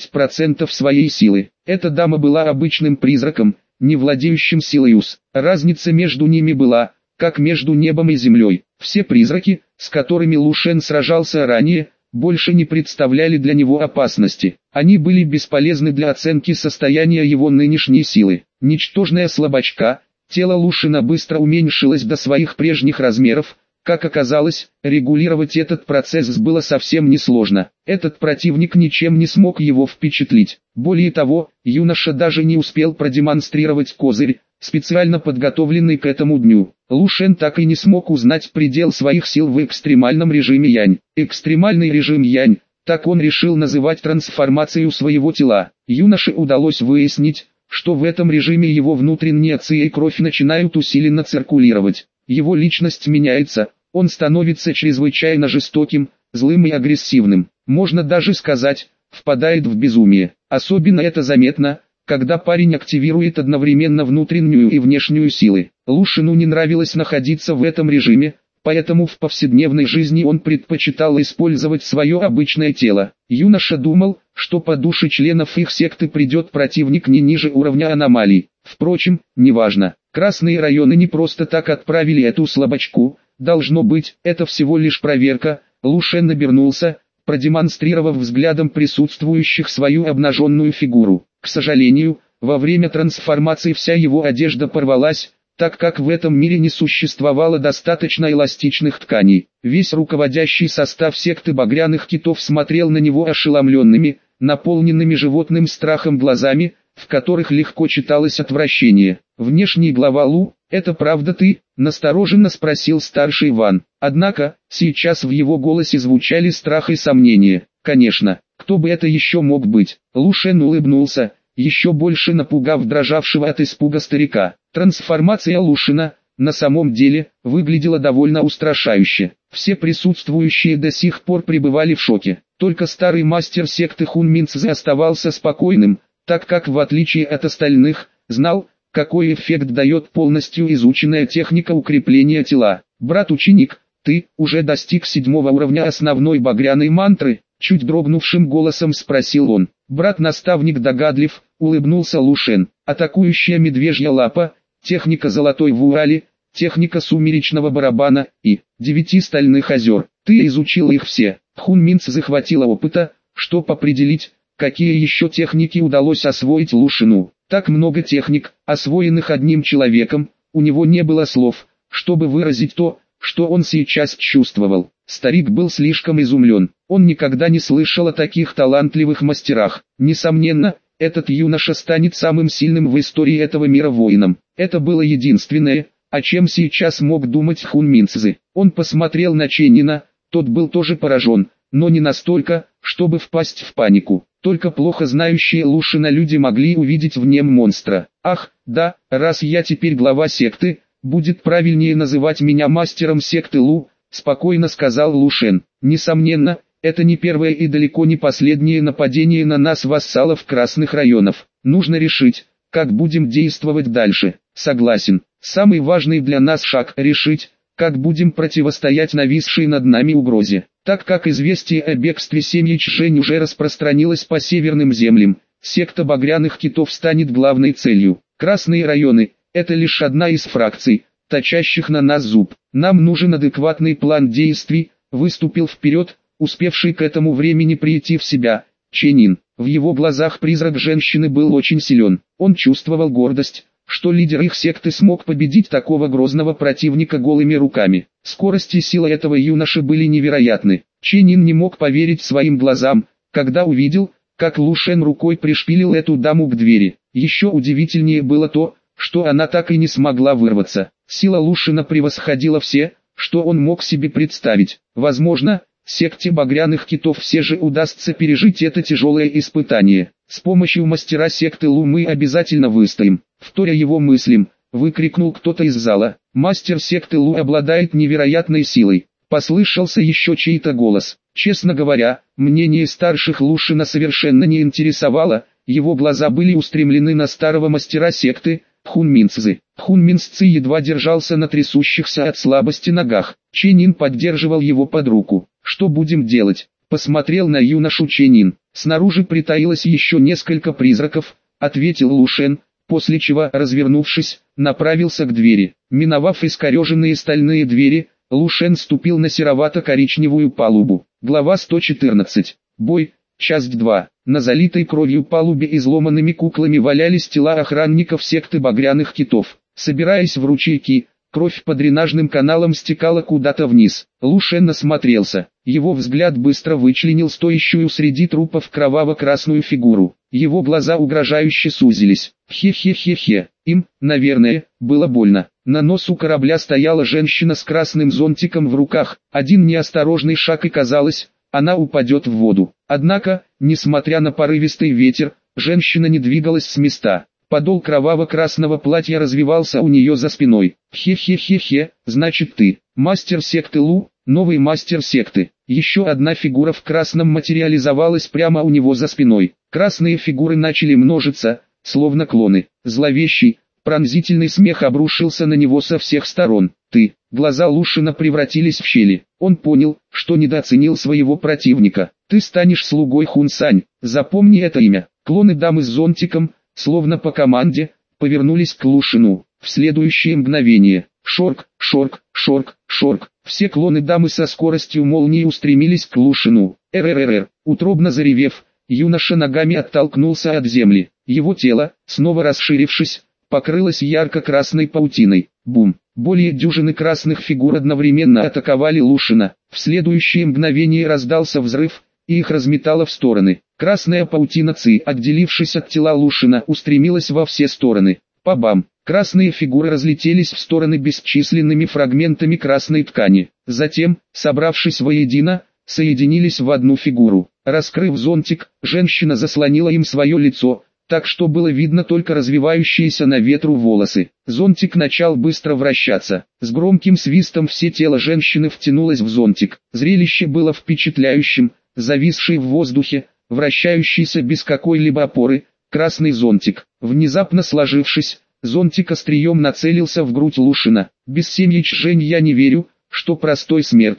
10% своей силы. Эта дама была обычным призраком, не владеющим силой уз. Разница между ними была, как между небом и землей. Все призраки, с которыми Лушен сражался ранее, больше не представляли для него опасности. Они были бесполезны для оценки состояния его нынешней силы. Ничтожная слабачка, тело Лушина быстро уменьшилось до своих прежних размеров. Как оказалось, регулировать этот процесс было совсем несложно. Этот противник ничем не смог его впечатлить. Более того, юноша даже не успел продемонстрировать козырь, специально подготовленный к этому дню. Лушен так и не смог узнать предел своих сил в экстремальном режиме Янь. Экстремальный режим Янь, так он решил называть трансформацию своего тела. Юноше удалось выяснить, что в этом режиме его внутренние ци и кровь начинают усиленно циркулировать. Его личность меняется, он становится чрезвычайно жестоким, злым и агрессивным. Можно даже сказать, впадает в безумие. Особенно это заметно, когда парень активирует одновременно внутреннюю и внешнюю силы. Лушину не нравилось находиться в этом режиме, поэтому в повседневной жизни он предпочитал использовать свое обычное тело. Юноша думал, что по душе членов их секты придет противник не ниже уровня аномалий. Впрочем, неважно. Красные районы не просто так отправили эту слабачку, должно быть, это всего лишь проверка. Лушен обернулся, продемонстрировав взглядом присутствующих свою обнаженную фигуру. К сожалению, во время трансформации вся его одежда порвалась, так как в этом мире не существовало достаточно эластичных тканей. Весь руководящий состав секты багряных китов смотрел на него ошеломленными, наполненными животным страхом глазами, в которых легко читалось отвращение. «Внешний глава Лу, это правда ты?» – настороженно спросил старший Ван. Однако, сейчас в его голосе звучали страх и сомнение. «Конечно, кто бы это еще мог быть?» Лушен улыбнулся, еще больше напугав дрожавшего от испуга старика. Трансформация Лушина, на самом деле, выглядела довольно устрашающе. Все присутствующие до сих пор пребывали в шоке. Только старый мастер секты Хун Минцзе оставался спокойным, так как в отличие от остальных, знал, какой эффект дает полностью изученная техника укрепления тела. «Брат-ученик, ты уже достиг 7 уровня основной багряной мантры?» Чуть дрогнувшим голосом спросил он. Брат-наставник догадлив, улыбнулся Лушен. Атакующая медвежья лапа, техника золотой вуали, техника сумеречного барабана и 9 стальных озер. Ты изучил их все. Хун Минц захватила опыта, чтобы определить, какие еще техники удалось освоить Лушену. Так много техник, освоенных одним человеком, у него не было слов, чтобы выразить то, что он сейчас чувствовал. Старик был слишком изумлен. Он никогда не слышал о таких талантливых мастерах. Несомненно, этот юноша станет самым сильным в истории этого мира воином. Это было единственное, о чем сейчас мог думать Хун Минцзы. Он посмотрел на Ченнина, тот был тоже поражен, но не настолько, чтобы впасть в панику. Только плохо знающие Лушена люди могли увидеть в нем монстра. «Ах, да, раз я теперь глава секты, будет правильнее называть меня мастером секты Лу», спокойно сказал Лушен. «Несомненно, это не первое и далеко не последнее нападение на нас вассалов красных районов. Нужно решить, как будем действовать дальше». «Согласен. Самый важный для нас шаг – решить, как будем противостоять нависшей над нами угрозе. Так как известие о бегстве семьи Чжэнь уже распространилось по северным землям, секта багряных китов станет главной целью. Красные районы – это лишь одна из фракций, точащих на нас зуб. Нам нужен адекватный план действий», выступил вперед, успевший к этому времени прийти в себя, Ченнин. В его глазах призрак женщины был очень силен. Он чувствовал гордость, что лидер их секты смог победить такого грозного противника голыми руками. Скорость и сила этого юноши были невероятны. Ченнин не мог поверить своим глазам, когда увидел, как Лушен рукой пришпилил эту даму к двери. Еще удивительнее было то, что она так и не смогла вырваться. Сила Лушена превосходила все, что он мог себе представить. Возможно, секте багряных китов все же удастся пережить это тяжелое испытание. С помощью мастера секты Лу мы обязательно выстоим. Вторя его мыслям, выкрикнул кто-то из зала. Мастер секты Лу обладает невероятной силой. Послышался еще чей-то голос. Честно говоря, мнение старших Лушена совершенно не интересовало, его глаза были устремлены на старого мастера секты, Хун Минцзы. Хун Минцзы едва держался на трясущихся от слабости ногах. Ченнин поддерживал его под руку. «Что будем делать?» Посмотрел на юношу Ченнин. «Снаружи притаилось еще несколько призраков», ответил Лушен, после чего, развернувшись, направился к двери. Миновав искореженные стальные двери, Лушен ступил на серовато-коричневую палубу. Глава 114. Бой. Часть 2. На залитой кровью палубе изломанными куклами валялись тела охранников секты багряных китов. Собираясь в ручейки, кровь по дренажным каналам стекала куда-то вниз. Лушен осмотрелся. Его взгляд быстро вычленил стоящую среди трупов кроваво-красную фигуру. Его глаза угрожающе сузились. Хе-хе-хе-хе. Им, наверное, было больно. На носу корабля стояла женщина с красным зонтиком в руках. Один неосторожный шаг и казалось, она упадет в воду. Однако, несмотря на порывистый ветер, женщина не двигалась с места. Подол кроваво-красного платья развивался у нее за спиной. Хе-хе-хе-хе, значит ты, мастер секты Лу, новый мастер секты. Еще одна фигура в красном материализовалась прямо у него за спиной. Красные фигуры начали множиться, словно клоны. Зловещий, пронзительный смех обрушился на него со всех сторон. Ты, глаза Лушена превратились в щели. Он понял, что недооценил своего противника. Ты станешь слугой Хун Сань, запомни это имя. Клоны дамы с зонтиком, словно по команде, повернулись к Лушену. В следующее мгновение, шорк, шорк, шорк, шорк, все клоны дамы со скоростью молнии устремились к Лушену. РРР, утробно заревев, юноша ногами оттолкнулся от земли. Его тело, снова расширившись, покрылось ярко-красной паутиной. Бум! Более дюжины красных фигур одновременно атаковали Лушена. В следующее мгновение раздался взрыв, и их разметало в стороны. Красная паутина Ци, отделившись от тела Лушена, устремилась во все стороны. Па-бам! Красные фигуры разлетелись в стороны бесчисленными фрагментами красной ткани. Затем, собравшись воедино, соединились в одну фигуру. Раскрыв зонтик, женщина заслонила им свое лицо, так что было видно только развивающиеся на ветру волосы. Зонтик начал быстро вращаться. С громким свистом все тело женщины втянулось в зонтик. Зрелище было впечатляющим, зависший в воздухе, вращающийся без какой-либо опоры, красный зонтик. Внезапно сложившись, зонтик острием нацелился в грудь Лушена. Без семьи Чжэнь я не верю, что простой смертный,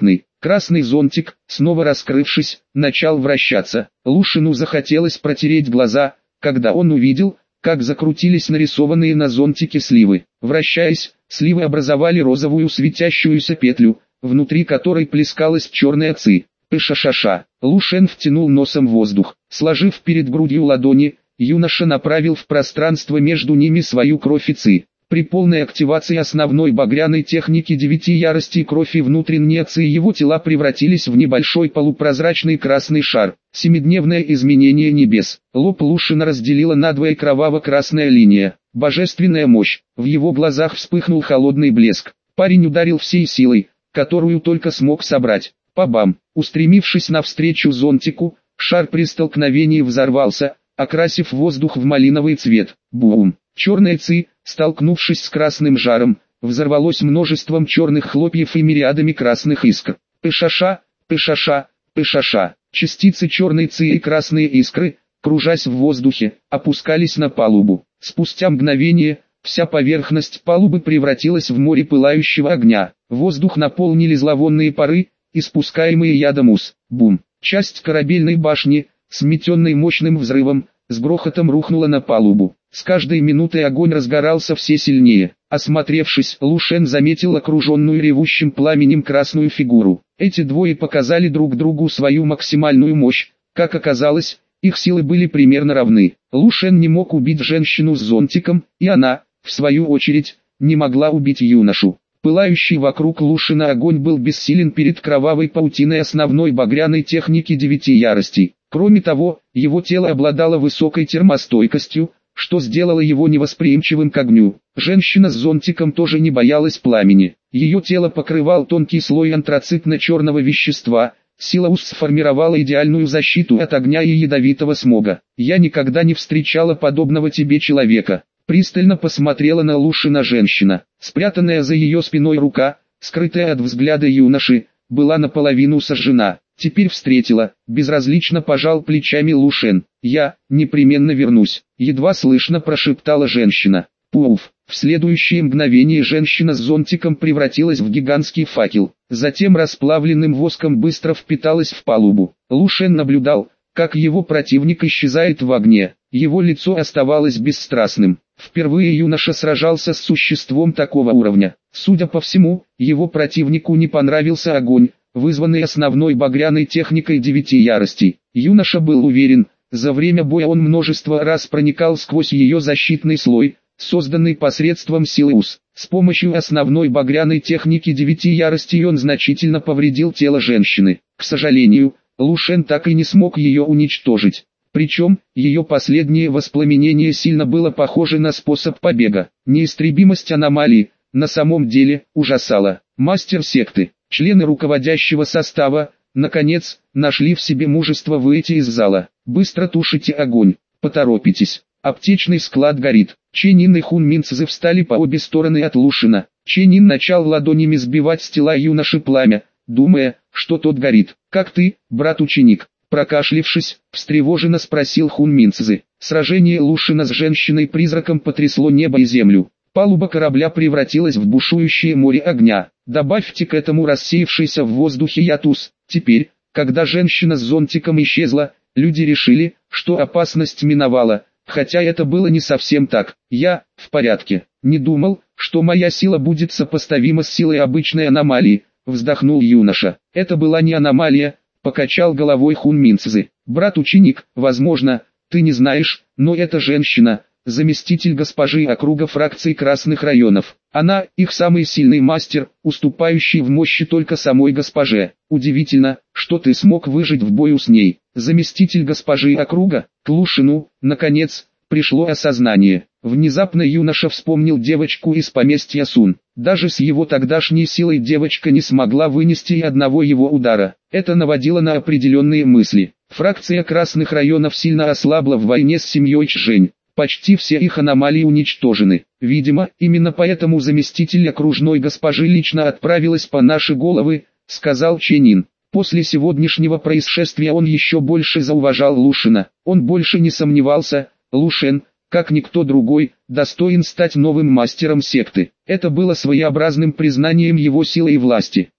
Красный зонтик, снова раскрывшись, начал вращаться. Лушину захотелось протереть глаза, когда он увидел, как закрутились нарисованные на зонтике сливы. Вращаясь, сливы образовали розовую светящуюся петлю, внутри которой плескалась черная ци. Пышашаша. Лушен втянул носом воздух. Сложив перед грудью ладони, юноша направил в пространство между ними свою кровь и ци. При полной активации основной багряной техники 9 яростей кровь и внутренние ци его тела превратились в небольшой полупрозрачный красный шар. Семидневное изменение небес. Лоб Лушина разделила надвое кроваво-красная линия. Божественная мощь. В его глазах вспыхнул холодный блеск. Парень ударил всей силой, которую только смог собрать. Па-бам! Устремившись навстречу зонтику, шар при столкновении взорвался, окрасив воздух в малиновый цвет. Бум! Черная ци, столкнувшись с красным жаром, взорвалось множеством черных хлопьев и мириадами красных искр. Пышаша, пышаша, пышаша. Частицы черной ци и красные искры, кружась в воздухе, опускались на палубу. Спустя мгновение, вся поверхность палубы превратилась в море пылающего огня. Воздух наполнили зловонные пары, испускаемые ядом ус. Бум! Часть корабельной башни, сметенной мощным взрывом, с грохотом рухнула на палубу. С каждой минутой огонь разгорался все сильнее. Осмотревшись, Лушен заметил окруженную ревущим пламенем красную фигуру. Эти двое показали друг другу свою максимальную мощь. Как оказалось, их силы были примерно равны. Лушен не мог убить женщину с зонтиком, и она, в свою очередь, не могла убить юношу. Пылающий вокруг Лушина огонь был бессилен перед кровавой паутиной основной багряной техники 9 яростей. Кроме того, его тело обладало высокой термостойкостью, что сделало его невосприимчивым к огню. Женщина с зонтиком тоже не боялась пламени. Ее тело покрывал тонкий слой антрацитно-черного вещества. Сила УС сформировала идеальную защиту от огня и ядовитого смога. «Я никогда не встречала подобного тебе человека». Пристально посмотрела на Лушина женщина. Спрятанная за ее спиной рука, скрытая от взгляда юноши, была наполовину сожжена. Теперь встретила, безразлично пожал плечами Лушен. «Я, непременно вернусь», едва слышно прошептала женщина. Пуф! В следующее мгновение женщина с зонтиком превратилась в гигантский факел. Затем расплавленным воском быстро впиталась в палубу. Лушен наблюдал, как его противник исчезает в огне. Его лицо оставалось бесстрастным. Впервые юноша сражался с существом такого уровня. Судя по всему, его противнику не понравился огонь, вызванный основной багряной техникой 9 яростей. Юноша был уверен, за время боя он множество раз проникал сквозь ее защитный слой, созданный посредством силы УС. С помощью основной багряной техники 9 яростей он значительно повредил тело женщины. К сожалению, Лушен так и не смог ее уничтожить. Причем, ее последнее воспламенение сильно было похоже на способ побега. Неистребимость аномалии, на самом деле, ужасала. Мастер секты, члены руководящего состава, наконец, нашли в себе мужество выйти из зала. «Быстро тушите огонь, поторопитесь. Аптечный склад горит». Ченин и Хун Минцзы встали по обе стороны от Лушина. Ченин начал ладонями сбивать с тела юноши пламя, думая, что тот горит. «Как ты, брат-ученик?» Прокашлившись, встревоженно спросил Хун Минцзы. Сражение Лушина с женщиной-призраком потрясло небо и землю. Палуба корабля превратилась в бушующее море огня. Добавьте к этому рассеявшийся в воздухе яд УС. Теперь, когда женщина с зонтиком исчезла, люди решили, что опасность миновала, хотя это было не совсем так. «Я, в порядке, не думал, что моя сила будет сопоставима с силой обычной аномалии», вздохнул юноша. «Это была не аномалия», покачал головой Хун Минцзы. «Брат-ученик, возможно, ты не знаешь, но эта женщина, заместитель госпожи округа фракции Красных районов. Она, их самый сильный мастер, уступающий в мощи только самой госпоже. Удивительно, что ты смог выжить в бою с ней». Заместитель госпожи округа, к Лушину, наконец, пришло осознание. Внезапно юноша вспомнил девочку из поместья Сун. Даже с его тогдашней силой девочка не смогла вынести и одного его удара. Это наводило на определенные мысли. Фракция Красных районов сильно ослабла в войне с семьей Чжэнь. Почти все их аномалии уничтожены. Видимо, именно поэтому заместитель окружной госпожи лично отправилась по наши головы, сказал Ченин. После сегодняшнего происшествия он еще больше зауважал Лушина. Он больше не сомневался, Лушен, как никто другой, достоин стать новым мастером секты. Это было своеобразным признанием его силы и власти.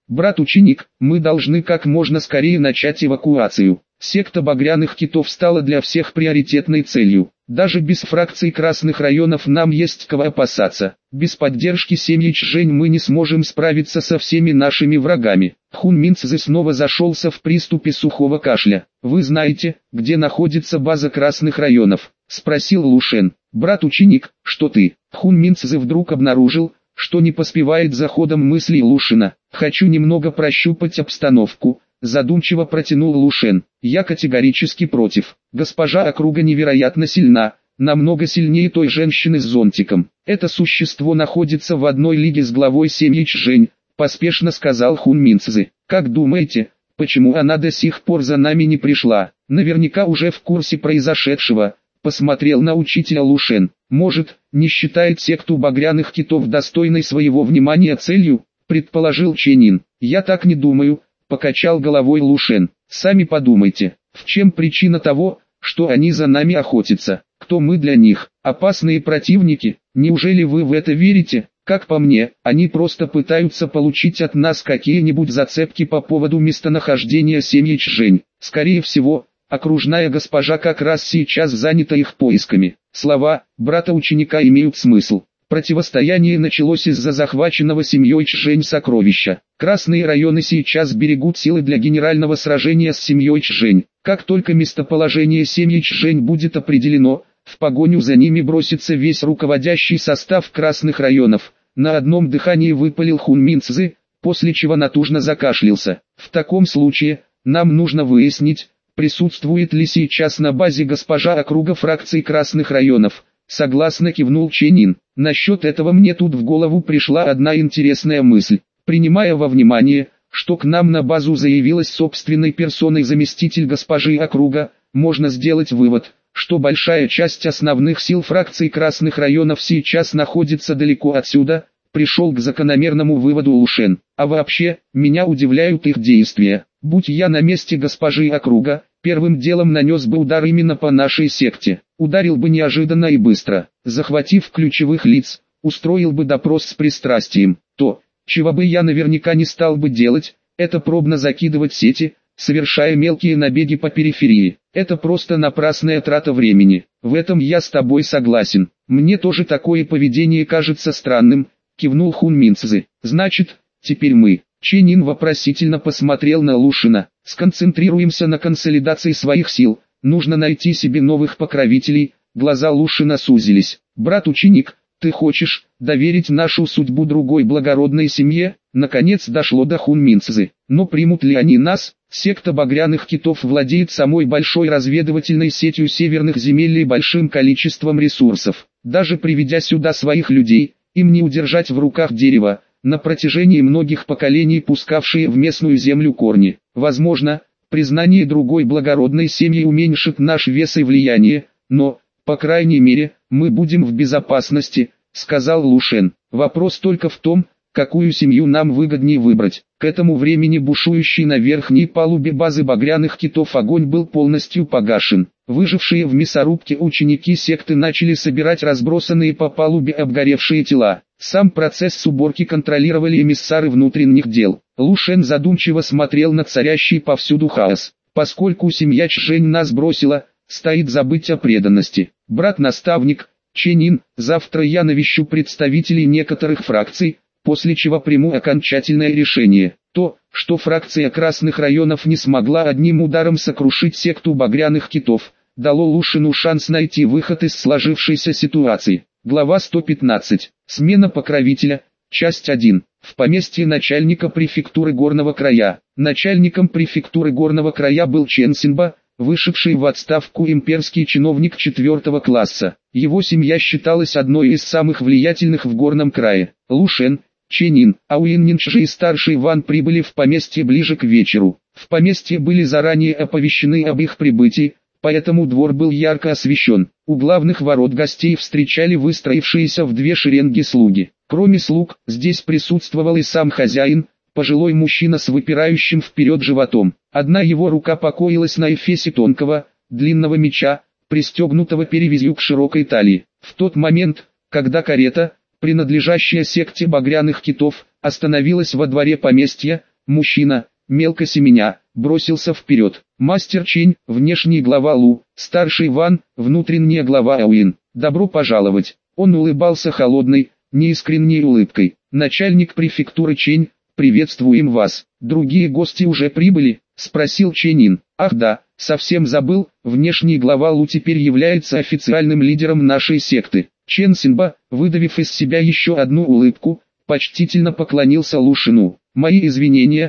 «Брат-ученик, мы должны как можно скорее начать эвакуацию». Секта Багряных Китов стала для всех приоритетной целью. Даже без фракций красных районов нам есть кого опасаться. Без поддержки семьи Чжэнь мы не сможем справиться со всеми нашими врагами. Хун Минцзы снова зашелся в приступе сухого кашля. «Вы знаете, где находится база красных районов?» — спросил Лушен. «Брат-ученик, что ты?» Хун Минцзы вдруг обнаружил, что не поспевает за ходом мыслей Лушена. «Хочу немного прощупать обстановку», — задумчиво протянул Лушен. «Я категорически против. Госпожа Округа невероятно сильна, намного сильнее той женщины с зонтиком. Это существо находится в одной лиге с главой семьи Чжэнь», — поспешно сказал Хун Минцзы. «Как думаете, почему она до сих пор за нами не пришла? Наверняка уже в курсе произошедшего», — посмотрел на учителя Лушен. «Может, не считает секту Багряных Китов достойной своего внимания целью?» — предположил Ченин. «Я так не думаю», — покачал головой Лушен. «Сами подумайте, в чем причина того, что они за нами охотятся? Кто мы для них? Опасные противники? Неужели вы в это верите? Как по мне, они просто пытаются получить от нас какие-нибудь зацепки по поводу местонахождения семьи Чжэнь. Скорее всего, окружная госпожа как раз сейчас занята их поисками». Слова брата-ученика имеют смысл. Противостояние началось из-за захваченного семьей Чжэнь сокровища. Красные районы сейчас берегут силы для генерального сражения с семьей Чжэнь. Как только местоположение семьи Чжэнь будет определено, в погоню за ними бросится весь руководящий состав красных районов. На одном дыхании выпалил Хун Минцзы, после чего натужно закашлялся. «В таком случае, нам нужно выяснить, присутствует ли сейчас на базе госпожа Округа фракции красных районов». Согласно кивнул Ченин. «Насчет этого мне тут в голову пришла одна интересная мысль. Принимая во внимание, что к нам на базу заявилась собственной персоной заместитель госпожи Округа, можно сделать вывод, что большая часть основных сил фракций красных районов сейчас находится далеко отсюда», пришел к закономерному выводу Лушен. «А вообще, меня удивляют их действия. Будь я на месте госпожи Округа, первым делом нанес бы удар именно по нашей секте. Ударил бы неожиданно и быстро, захватив ключевых лиц, устроил бы допрос с пристрастием. То, чего бы я наверняка не стал бы делать, это пробно закидывать сети, совершая мелкие набеги по периферии. Это просто напрасная трата времени. В этом я с тобой согласен. Мне тоже такое поведение кажется странным», — кивнул Хун Минцзы. «Значит, теперь мы». Ченин вопросительно посмотрел на Лушина. «Сконцентрируемся на консолидации своих сил. Нужно найти себе новых покровителей». Глаза Лушина сузились. «Брат-ученик, ты хочешь доверить нашу судьбу другой благородной семье?» Наконец дошло до Хун Минцзы. «Но примут ли они нас?» Секта Багряных Китов владеет самой большой разведывательной сетью северных земель и большим количеством ресурсов. Даже приведя сюда своих людей, им не удержать в руках дерево, на протяжении многих поколений пускавшие в местную землю корни. Возможно, признание другой благородной семьи уменьшит наш вес и влияние, но, по крайней мере, мы будем в безопасности», — сказал Лушен. «Вопрос только в том, какую семью нам выгоднее выбрать». К этому времени бушующий на верхней палубе базы Багряных Китов огонь был полностью погашен. Выжившие в мясорубке ученики секты начали собирать разбросанные по палубе обгоревшие тела. Сам процесс уборки контролировали эмиссары внутренних дел. Лушен задумчиво смотрел на царящий повсюду хаос. «Поскольку семья Чжэнь нас бросила, стоит забыть о преданности. Брат-наставник, Ченин, завтра я навещу представителей некоторых фракций, после чего приму окончательное решение. То, что фракция красных районов не смогла одним ударом сокрушить секту Багряных Китов, дало Лушину шанс найти выход из сложившейся ситуации». Глава 115. Смена покровителя. Часть 1. В поместье начальника префектуры Горного края. Начальником префектуры Горного края был Чен Синба, вышедший в отставку имперский чиновник 4 класса. Его семья считалась одной из самых влиятельных в Горном крае. Лушен, Ченин, Ауиннинши и старший Ван прибыли в поместье ближе к вечеру. В поместье были заранее оповещены об их прибытии, поэтому двор был ярко освещен. У главных ворот гостей встречали выстроившиеся в две шеренги слуги. Кроме слуг, здесь присутствовал и сам хозяин, пожилой мужчина с выпирающим вперед животом. Одна его рука покоилась на эфесе тонкого, длинного меча, пристегнутого перевязью к широкой талии. В тот момент, когда карета, принадлежащая секте Багряных Китов, остановилась во дворе поместья, Мужчина, мелко семеня, бросился вперед. Мастер Чень, внешний глава Лу, старший Ван, внутренняя глава Ауин. Добро пожаловать. Он улыбался холодной, неискренней улыбкой. Начальник префектуры Чень, приветствуем вас. Другие гости уже прибыли? Спросил Ченин. Ах да, совсем забыл, внешний глава Лу теперь является официальным лидером нашей секты. Чен Синба, выдавив из себя еще одну улыбку, почтительно поклонился Лу Шину. Мои извинения,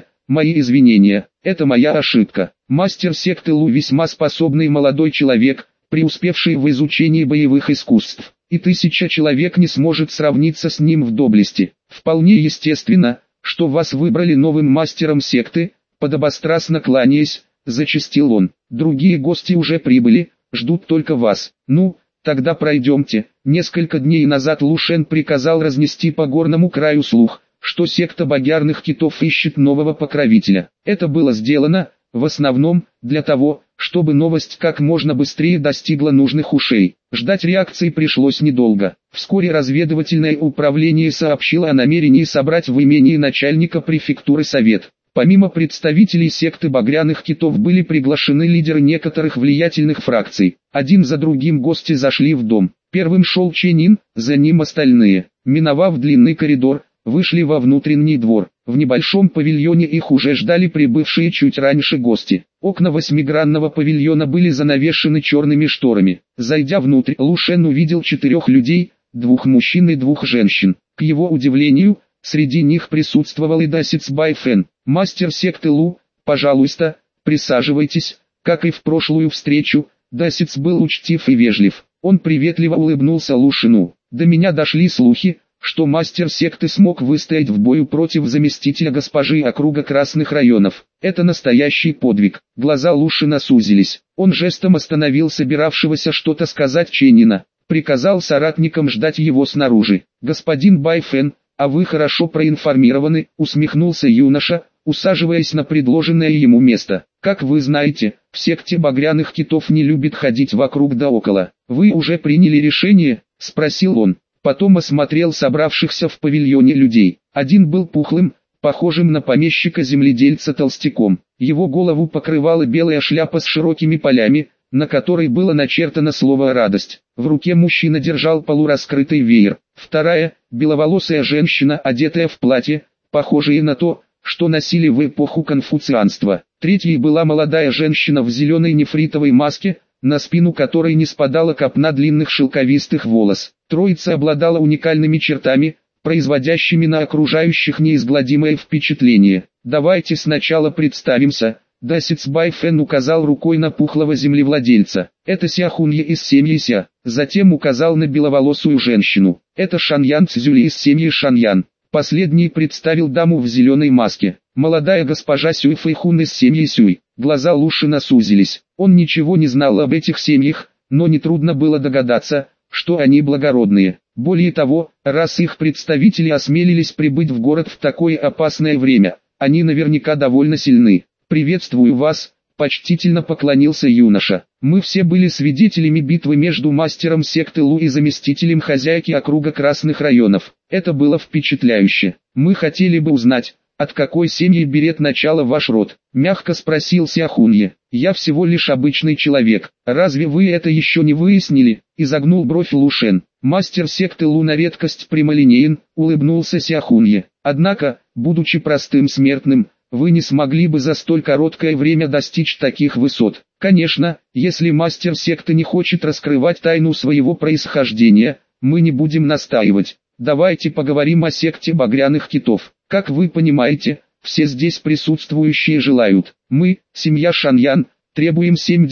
это моя ошибка. Мастер секты Лу весьма способный молодой человек, преуспевший в изучении боевых искусств, и 1000 человек не сможет сравниться с ним в доблести. Вполне естественно, что вас выбрали новым мастером секты, подобострастно кланяясь, зачастил он. Другие гости уже прибыли, ждут только вас. Ну, тогда пройдемте. Несколько дней назад Лу Шен приказал разнести по горному краю слух, что секта багряных китов ищет нового покровителя. Это было сделано, в основном, для того, чтобы новость как можно быстрее достигла нужных ушей. Ждать реакции пришлось недолго. Вскоре разведывательное управление сообщило о намерении собрать в имении начальника префектуры совет. Помимо представителей секты багряных китов были приглашены лидеры некоторых влиятельных фракций. Один за другим гости зашли в дом. Первым шел Ченин, за ним остальные. Миновав длинный коридор, вышли во внутренний двор. В небольшом павильоне их уже ждали прибывшие чуть раньше гости. Окна восьмигранного павильона были занавешены черными шторами. Зайдя внутрь, Лу Шен увидел 4 людей, 2 мужчин и 2 женщин. К его удивлению, среди них присутствовал и Дасиц Байфэн. Мастер секты Лу, пожалуйста, присаживайтесь. Как и в прошлую встречу, Дасиц был учтив и вежлив. Он приветливо улыбнулся Лу Шину. До меня дошли слухи, что мастер секты смог выстоять в бою против заместителя госпожи округа Красных районов. Это настоящий подвиг. Глаза Лу Шина сузились. Он жестом остановил собиравшегося что-то сказать Ченина. Приказал соратникам ждать его снаружи. Господин Байфэн, а вы хорошо проинформированы, усмехнулся юноша, усаживаясь на предложенное ему место. Как вы знаете, в секте багряных китов не любит ходить вокруг да около. Вы уже приняли решение? Спросил он. Потом осмотрел собравшихся в павильоне людей. Один был пухлым, похожим на помещика-земледельца толстяком. Его голову покрывала белая шляпа с широкими полями, на которой было начертано слово «радость». В руке мужчина держал полураскрытый веер. Вторая, беловолосая женщина, одетая в платье, похожее на то, что носили в эпоху конфуцианства. Третьей была молодая женщина в зеленой нефритовой маске, на спину которой не спадала копна длинных шелковистых волос. Троица обладала уникальными чертами, производящими на окружающих неизгладимое впечатление. «Давайте сначала представимся», — Дасиц Байфэн указал рукой на пухлого землевладельца. «Это Сяхунья из семьи Ся». Затем указал на беловолосую женщину. «Это Шаньян Цзюли из семьи Шаньян». Последний представил даму в зеленой маске. «Молодая госпожа Сюй Фэйхун из семьи Сюй». Глаза Лу Шина сузились. Он ничего не знал об этих семьях, но нетрудно было догадаться, что они благородные. Более того, раз их представители осмелились прибыть в город в такое опасное время, они наверняка довольно сильны. «Приветствую вас», — почтительно поклонился юноша. «Мы все были свидетелями битвы между мастером секты Лу и заместителем хозяйки округа Красных районов. Это было впечатляюще. Мы хотели бы узнать, от какой семьи берет начало ваш род?» — мягко спросил Сяхунья. «Я всего лишь обычный человек. Разве вы это еще не выяснили?» — изогнул бровь Лу Шен. «Мастер секты Лу на редкость прямолинеен», — улыбнулся Сяхунья. «Однако, будучи простым смертным, вы не смогли бы за столь короткое время достичь таких высот. Конечно, если мастер секты не хочет раскрывать тайну своего происхождения, мы не будем настаивать. Давайте поговорим о секте багряных китов. Как вы понимаете, все здесь присутствующие желают. Мы, семья Шаньян, требуем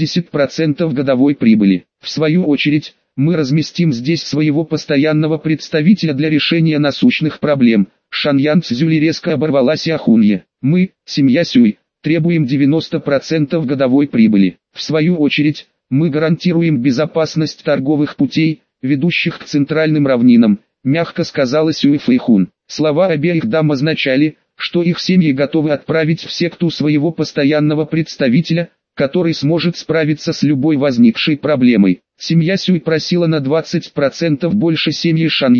70% годовой прибыли. В свою очередь, мы разместим здесь своего постоянного представителя для решения насущных проблем». Шаньян Цзюли резко оборвала Сяхунья. «Мы, семья Сюй, требуем 90% годовой прибыли. В свою очередь, мы гарантируем безопасность торговых путей, ведущих к центральным равнинам», мягко сказала Сюй Фэйхун. Слова обеих дам означали, что их семьи готовы отправить в секту своего постоянного представителя, который сможет справиться с любой возникшей проблемой. Семья Сюй просила на 20% больше семьи Шаньян,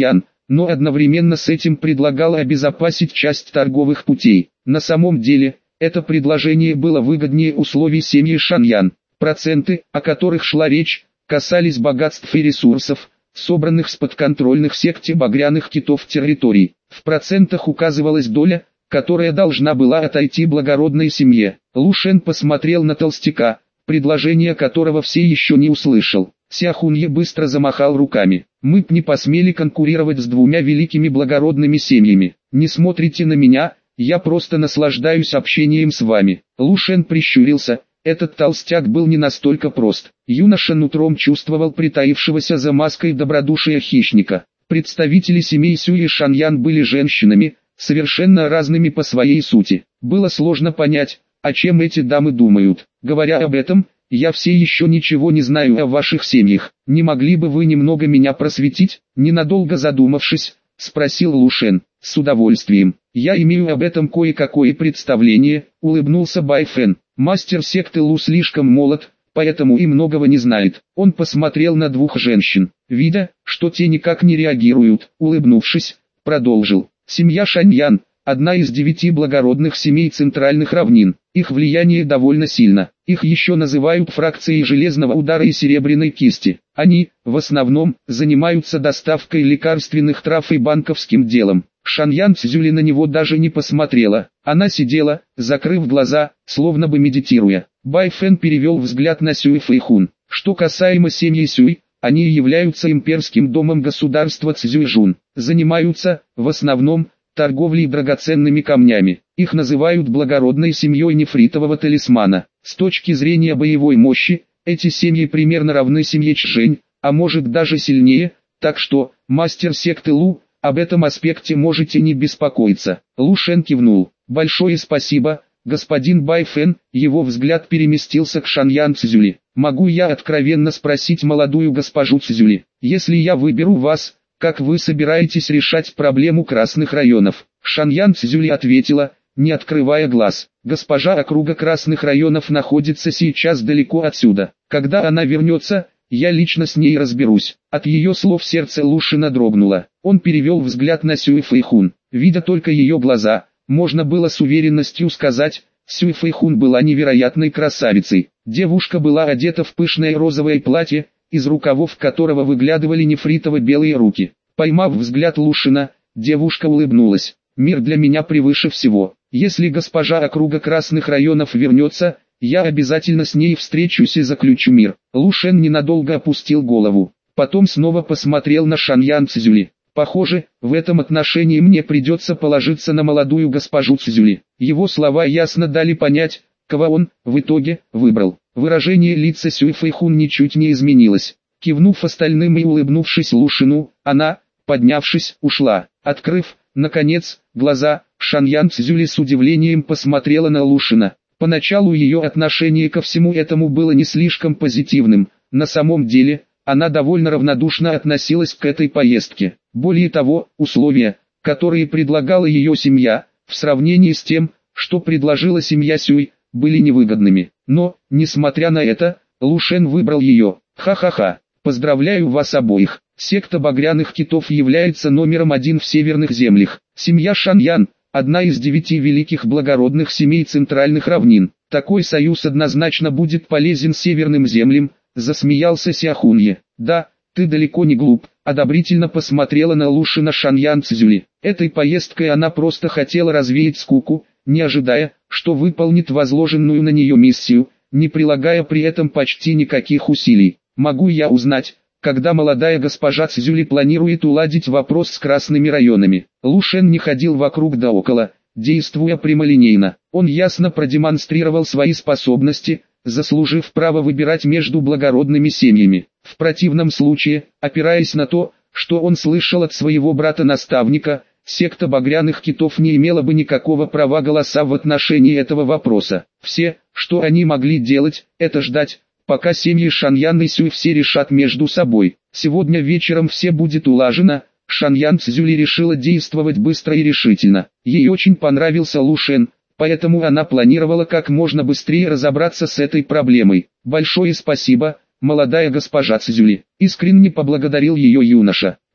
но одновременно с этим предлагала обезопасить часть торговых путей. На самом деле, это предложение было выгоднее условий семьи Шаньян. Проценты, о которых шла речь, касались богатств и ресурсов, собранных с подконтрольных секте багряных китов территорий. В процентах указывалась доля, которая должна была отойти благородной семье. Лу Шен посмотрел на толстяка, предложение которого все еще не услышал. Ся Хунье быстро замахал руками. Мы б не посмели конкурировать с двумя великими благородными семьями. Не смотрите на меня, я просто наслаждаюсь общением с вами. Лу Шен прищурился. Этот толстяк был не настолько прост. Юноша нутром чувствовал притаившегося за маской добродушия хищника. Представители семей Сюй и Шаньян были женщинами, совершенно разными по своей сути. Было сложно понять, о чем эти дамы думают. Говоря об этом, я все еще ничего не знаю о ваших семьях. Не могли бы вы немного меня просветить? Ненадолго задумавшись, спросил Лу Шен. С удовольствием. Я имею об этом кое-какое представление, улыбнулся Бай Фэн. Мастер секты Лу слишком молод, поэтому и многого не знает. Он посмотрел на двух женщин. Видя, что те никак не реагируют, улыбнувшись, продолжил. Семья Шаньян – одна из 9 благородных семей центральных равнин. Их влияние довольно сильно. Их еще называют фракцией железного удара и серебряной кисти. Они, в основном, занимаются доставкой лекарственных трав и банковским делом. Шаньян Цзюли на него даже не посмотрела. Она сидела, закрыв глаза, словно бы медитируя. Бай Фэн перевел взгляд на Сюй Фэйхун. Что касаемо семьи Сюй, они являются имперским домом государства Цзюйжун. Занимаются, в основном, торговлей драгоценными камнями. Их называют благородной семьей нефритового талисмана. С точки зрения боевой мощи, эти семьи примерно равны семье Чжэнь, а может даже сильнее, так что, мастер секты Лу, об этом аспекте можете не беспокоиться. Лу Шен кивнул. Большое спасибо, господин Бай Фэн. Его взгляд переместился к Шаньян Цзюли. Могу я откровенно спросить молодую госпожу Цзюли, если я выберу вас, как вы собираетесь решать проблему красных районов? Шаньян Цзюли ответила, не открывая глаз. Госпожа округа красных районов находится сейчас далеко отсюда. Когда она вернется, я лично с ней разберусь. От ее слов сердце Лу Шена дрогнуло. Он перевел взгляд на Сюй Фэйхун. Видя только ее глаза, можно было с уверенностью сказать, Сюй Фэйхун была невероятной красавицей. Девушка была одета в пышное розовое платье, из рукавов которого выглядывали нефритово-белые руки. Поймав взгляд Лу Шена, девушка улыбнулась. «Мир для меня превыше всего. Если госпожа округа красных районов вернется, я обязательно с ней встречусь и заключу мир». Лу Шен ненадолго опустил голову. Потом снова посмотрел на Шаньян Цзюли. «Похоже, в этом отношении мне придется положиться на молодую госпожу Цзюли». Его слова ясно дали понять, кого он, в итоге, выбрал. Выражение лица Сюй Фэйхун ничуть не изменилось. Кивнув остальным и улыбнувшись Лу Шену, она, поднявшись, ушла. Открыв, наконец, глаза, Шаньян Цзюли с удивлением посмотрела на Лу Шена. Поначалу ее отношение ко всему этому было не слишком позитивным. На самом деле, она довольно равнодушно относилась к этой поездке. Более того, условия, которые предлагала ее семья, в сравнении с тем, что предложила семья Сюй, были невыгодными. Но, несмотря на это, Лу Шен выбрал ее. Ха-ха-ха, поздравляю вас обоих. Секта багряных китов является номером 1 в северных землях. Семья Шаньян – одна из 9 великих благородных семей центральных равнин. Такой союз однозначно будет полезен северным землям, засмеялся Ся Хунье. Да, ты далеко не глуп, одобрительно посмотрела на Лу Шена Шаньян Цзюли. Этой поездкой она просто хотела развеять скуку, не ожидая, что выполнит возложенную на нее миссию, не прилагая при этом почти никаких усилий. Могу я узнать, когда молодая госпожа Цзюли планирует уладить вопрос с красными районами? Лу Шен не ходил вокруг да около, действуя прямолинейно. Он ясно продемонстрировал свои способности, заслужив право выбирать между благородными семьями. В противном случае, опираясь на то, что он слышал от своего брата-наставника, секта багряных китов не имела бы никакого права голоса в отношении этого вопроса. Все, что они могли делать, это ждать, пока семьи Шаньян и Сюй все решат между собой. Сегодня вечером все будет улажено. Шаньян Цзюли решила действовать быстро и решительно. Ей очень понравился Лу Шен, поэтому она планировала как можно быстрее разобраться с этой проблемой. Большое спасибо, молодая госпожа Цзюли. Искренне поблагодарил ее юноша.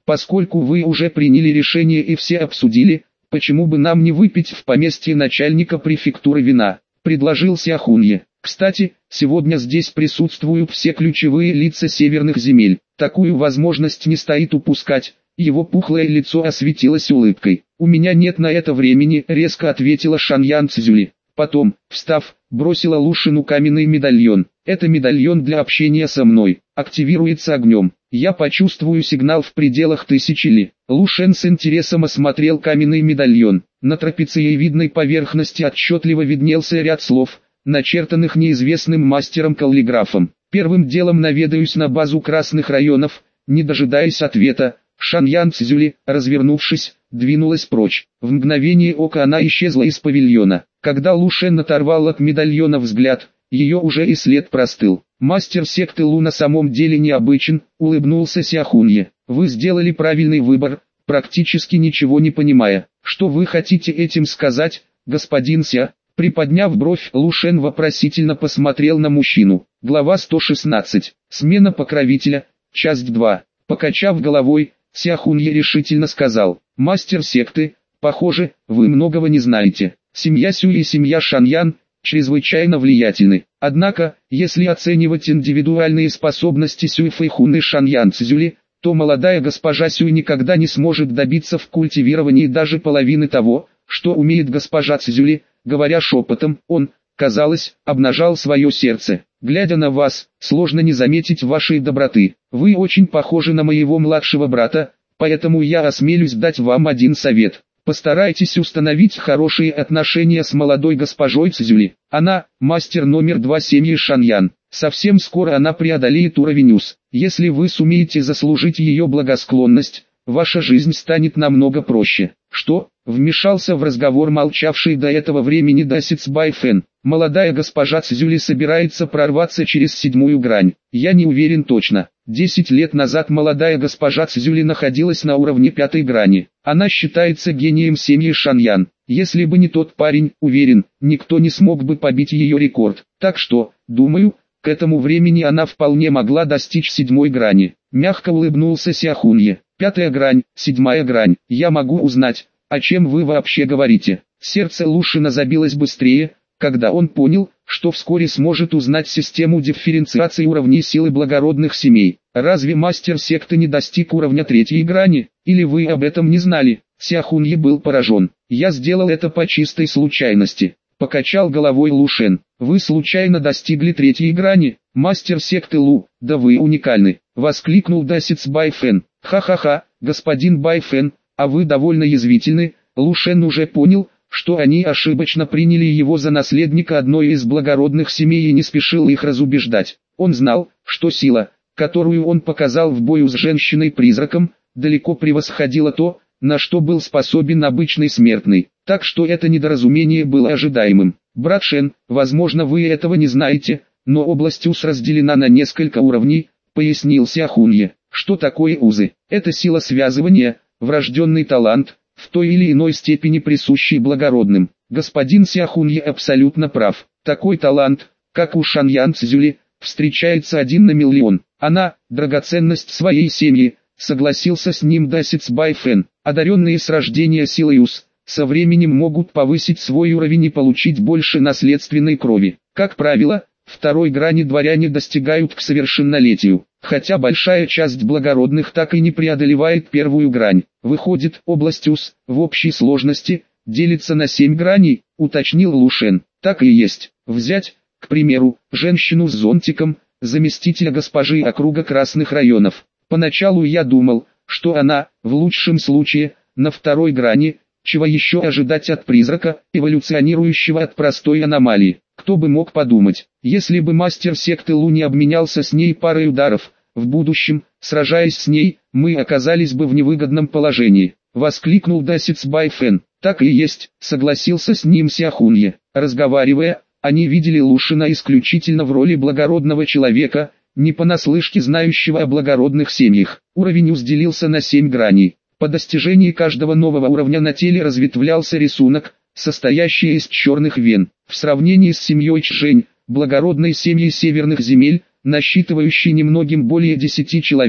Поскольку вы уже приняли решение и все обсудили, почему бы нам не выпить в поместье начальника префектуры вина, предложил Сяхунье. Кстати, сегодня здесь присутствуют все ключевые лица северных земель. Такую возможность не стоит упускать. Его пухлое лицо осветилось улыбкой. «У меня нет на это времени», — резко ответила Шаньян Цзюли. Потом, встав, бросила Лушину каменный медальон. «Это медальон для общения со мной. Активируется огнем. Я почувствую сигнал в пределах 1000 ли». Лушен с интересом осмотрел каменный медальон. На трапециевидной поверхности отчетливо виднелся ряд слов, начертанных неизвестным мастером-каллиграфом. «Первым делом наведаюсь на базу красных районов», не дожидаясь ответа. Шаньян Цзюли, развернувшись, двинулась прочь. В мгновение ока она исчезла из павильона. Когда Лушен оторвал от медальона взгляд, ее уже и след простыл. «Мастер секты Лу на самом деле необычен», — улыбнулся Сяхунье. «Вы сделали правильный выбор, практически ничего не понимая. Что вы хотите этим сказать, господин Ся?» Приподняв бровь, Лушен вопросительно посмотрел на мужчину. Глава 116. Смена покровителя. Часть 2. Покачав головой, Сяхунье решительно сказал: «Мастер секты, похоже, вы многого не знаете. Семья Сюй и семья Шаньян чрезвычайно влиятельны. Однако, если оценивать индивидуальные способности Сюй Фэйхун и Шаньян Цзюли, то молодая госпожа Сюй никогда не сможет добиться в культивировании даже половины того, что умеет госпожа Цзюли». Говоря шепотом, он, казалось, обнажал свое сердце. «Глядя на вас, сложно не заметить вашей доброты. Вы очень похожи на моего младшего брата, поэтому я осмелюсь дать вам один совет. Постарайтесь установить хорошие отношения с молодой госпожой Цзюли. Она – мастер номер 2 семьи Шаньян. Совсем скоро она преодолеет уровень УС. Если вы сумеете заслужить ее благосклонность, ваша жизнь станет намного проще». «Что?» — вмешался в разговор молчавший до этого времени Дасиц Байфэн. «Молодая госпожа Цзюли собирается прорваться через 7-ю грань. Я не уверен точно. 10 лет назад молодая госпожа Цзюли находилась на уровне 5-й грани. Она считается гением семьи Шаньян. Если бы не тот парень, уверен, никто не смог бы побить ее рекорд. Так что, думаю, к этому времени она вполне могла достичь 7-й грани». Мягко улыбнулся Сяхунье. «5-я грань, 7-я грань. Я могу узнать, о чем вы вообще говорите?» Сердце Лушина забилось быстрее, когда он понял, что вскоре сможет узнать систему дифференциации уровней силы благородных семей. «Разве мастер секты не достиг уровня 3-й грани? Или вы об этом не знали?» Сяхунье был поражен. «Я сделал это по чистой случайности», — покачал головой Лушен. «Вы случайно достигли 3-й грани? Мастер секты Лу, да вы уникальны», — воскликнул Дасиц Байфэн. «Ха-ха-ха, господин Байфэн, а вы довольно язвительны». Лушен уже понял, что они ошибочно приняли его за наследника одной из благородных семей и не спешил их разубеждать. Он знал, что сила, которую он показал в бою с женщиной-призраком, далеко превосходила то, на что был способен обычный смертный. Так что это недоразумение было ожидаемым. «Брат Шен, возможно вы этого не знаете, но область УС разделена на несколько уровней», — пояснил Сяхунье. «Что такое узы? Это сила связывания, врожденный талант, в той или иной степени присущий благородным. Господин Сяхунье абсолютно прав. Такой талант, как у Шаньян Цзюли, встречается 1 на миллион. Она – драгоценность своей семьи», — согласился с ним Дасиц Байфэн. «Одаренные с рождения силой УС со временем могут повысить свой уровень и получить больше наследственной крови. Как правило, 2-й грани дворяне достигают к совершеннолетию, хотя большая часть благородных так и не преодолевает 1-ю грань. Выходит, область УС, в общей сложности, делится на 7 граней», — уточнил Лушен. «Так и есть. Взять, к примеру, женщину с зонтиком, заместителя госпожи округа красных районов. Поначалу я думал, что она, в лучшем случае, на 2-й грани, чего еще ожидать от призрака, эволюционирующего от простой аномалии. Кто бы мог подумать, если бы мастер секты Лу не обменялся с ней парой ударов, в будущем, сражаясь с ней, мы оказались бы в невыгодном положении», — воскликнул Дасиц Байфэн. «Так и есть», — согласился с ним Сяхунье. Разговаривая, они видели Лушина исключительно в роли благородного человека, не понаслышке знающего о благородных семьях. Уровень УС делился на 7 граней. По достижении каждого нового уровня на теле разветвлялся рисунок, состоящий из черных вен. В сравнении с семьей Чжэнь, благородной семьей северных земель, насчитывающей немногим более 10 человек,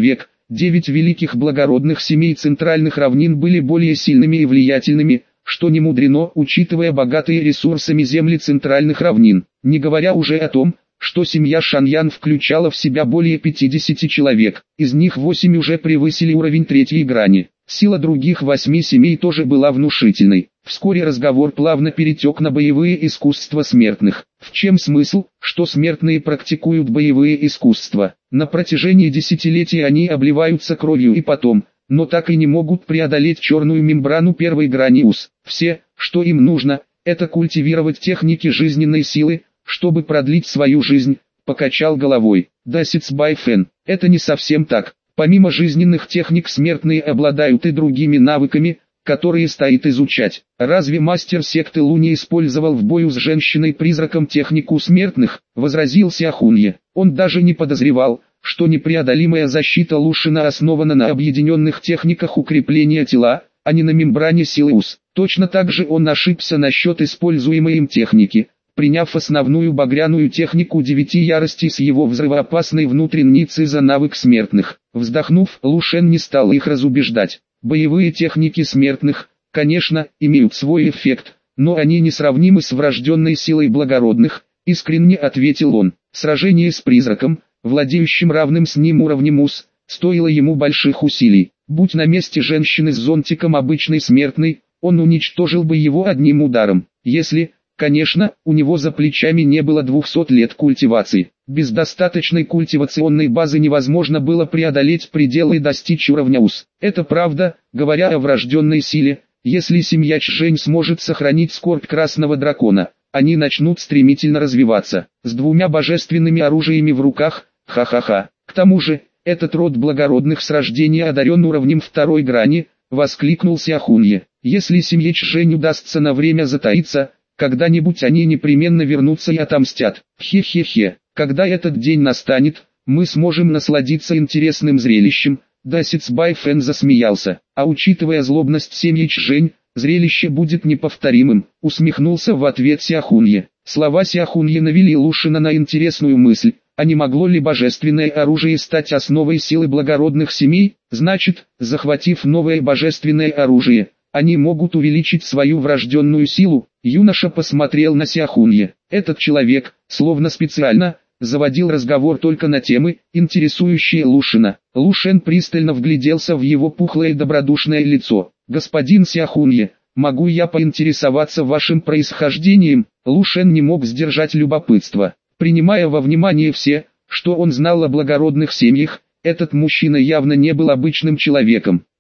9 великих благородных семей центральных равнин были более сильными и влиятельными, что не мудрено, учитывая богатые ресурсами земли центральных равнин, не говоря уже о том, что семья Шаньян включала в себя более 50 человек, из них 8 уже превысили уровень третьей грани. Сила других 8 семей тоже была внушительной. Вскоре разговор плавно перетек на боевые искусства смертных. В чем смысл, что смертные практикуют боевые искусства? На протяжении десятилетий они обливаются кровью и потом, но так и не могут преодолеть черную мембрану первой грани УС. Все, что им нужно, это культивировать техники жизненной силы, чтобы продлить свою жизнь, покачал головой. Да, Сицбайфен, это не совсем так. Помимо жизненных техник смертные обладают и другими навыками, которые стоит изучать. Разве мастер секты Лу не использовал в бою с женщиной-призраком технику смертных? Возразил Сяхунье. Он даже не подозревал, что непреодолимая защита Лушина основана на объединенных техниках укрепления тела, а не на мембране силы УС. Точно так же он ошибся насчет используемой им техники, приняв основную багряную технику 9 яростей с его взрывоопасной внутренницей за навык смертных. Вздохнув, Лушен не стал их разубеждать. Боевые техники смертных, конечно, имеют свой эффект, но они несравнимы с врожденной силой благородных, искренне ответил он. Сражение с призраком, владеющим равным с ним уровнем УС, стоило ему больших усилий. Будь на месте женщины с зонтиком обычной смертной, он уничтожил бы его одним ударом. Если, конечно, у него за плечами не было 200 лет культивации. Без достаточной культивационной базы невозможно было преодолеть пределы и достичь уровня УС. Это правда, говоря о врожденной силе. Если семья Чжэнь сможет сохранить скорбь красного дракона, они начнут стремительно развиваться. С 2 божественными оружиями в руках, ха-ха-ха. К тому же, этот род благородных с рождения одарен уровнем 2 грани, воскликнул Сяхунье. Если семье Чжэнь удастся на время затаиться, когда-нибудь они непременно вернутся и отомстят. Хе-хе-хе, когда этот день настанет, мы сможем насладиться интересным зрелищем. Да, Сицбайфен засмеялся. А учитывая злобность семьи Чжэнь, зрелище будет неповторимым, усмехнулся в ответ Сяхунье. Слова Сяхунье навели Лушина на интересную мысль. А не могло ли божественное оружие стать основой силы благородных семей? Значит, захватив новое божественное оружие, они могут увеличить свою врожденную силу. Юноша посмотрел на Сяхунье. Этот человек, словно специально, заводил разговор только на темы, интересующие Лушина. Лушен пристально вгляделся в его пухлое добродушное лицо. «Господин Сяхунье, могу я поинтересоваться вашим происхождением?» Лушен не мог сдержать любопытство. Принимая во внимание все, что он знал о благородных семьях, этот мужчина явно не был обычным человеком.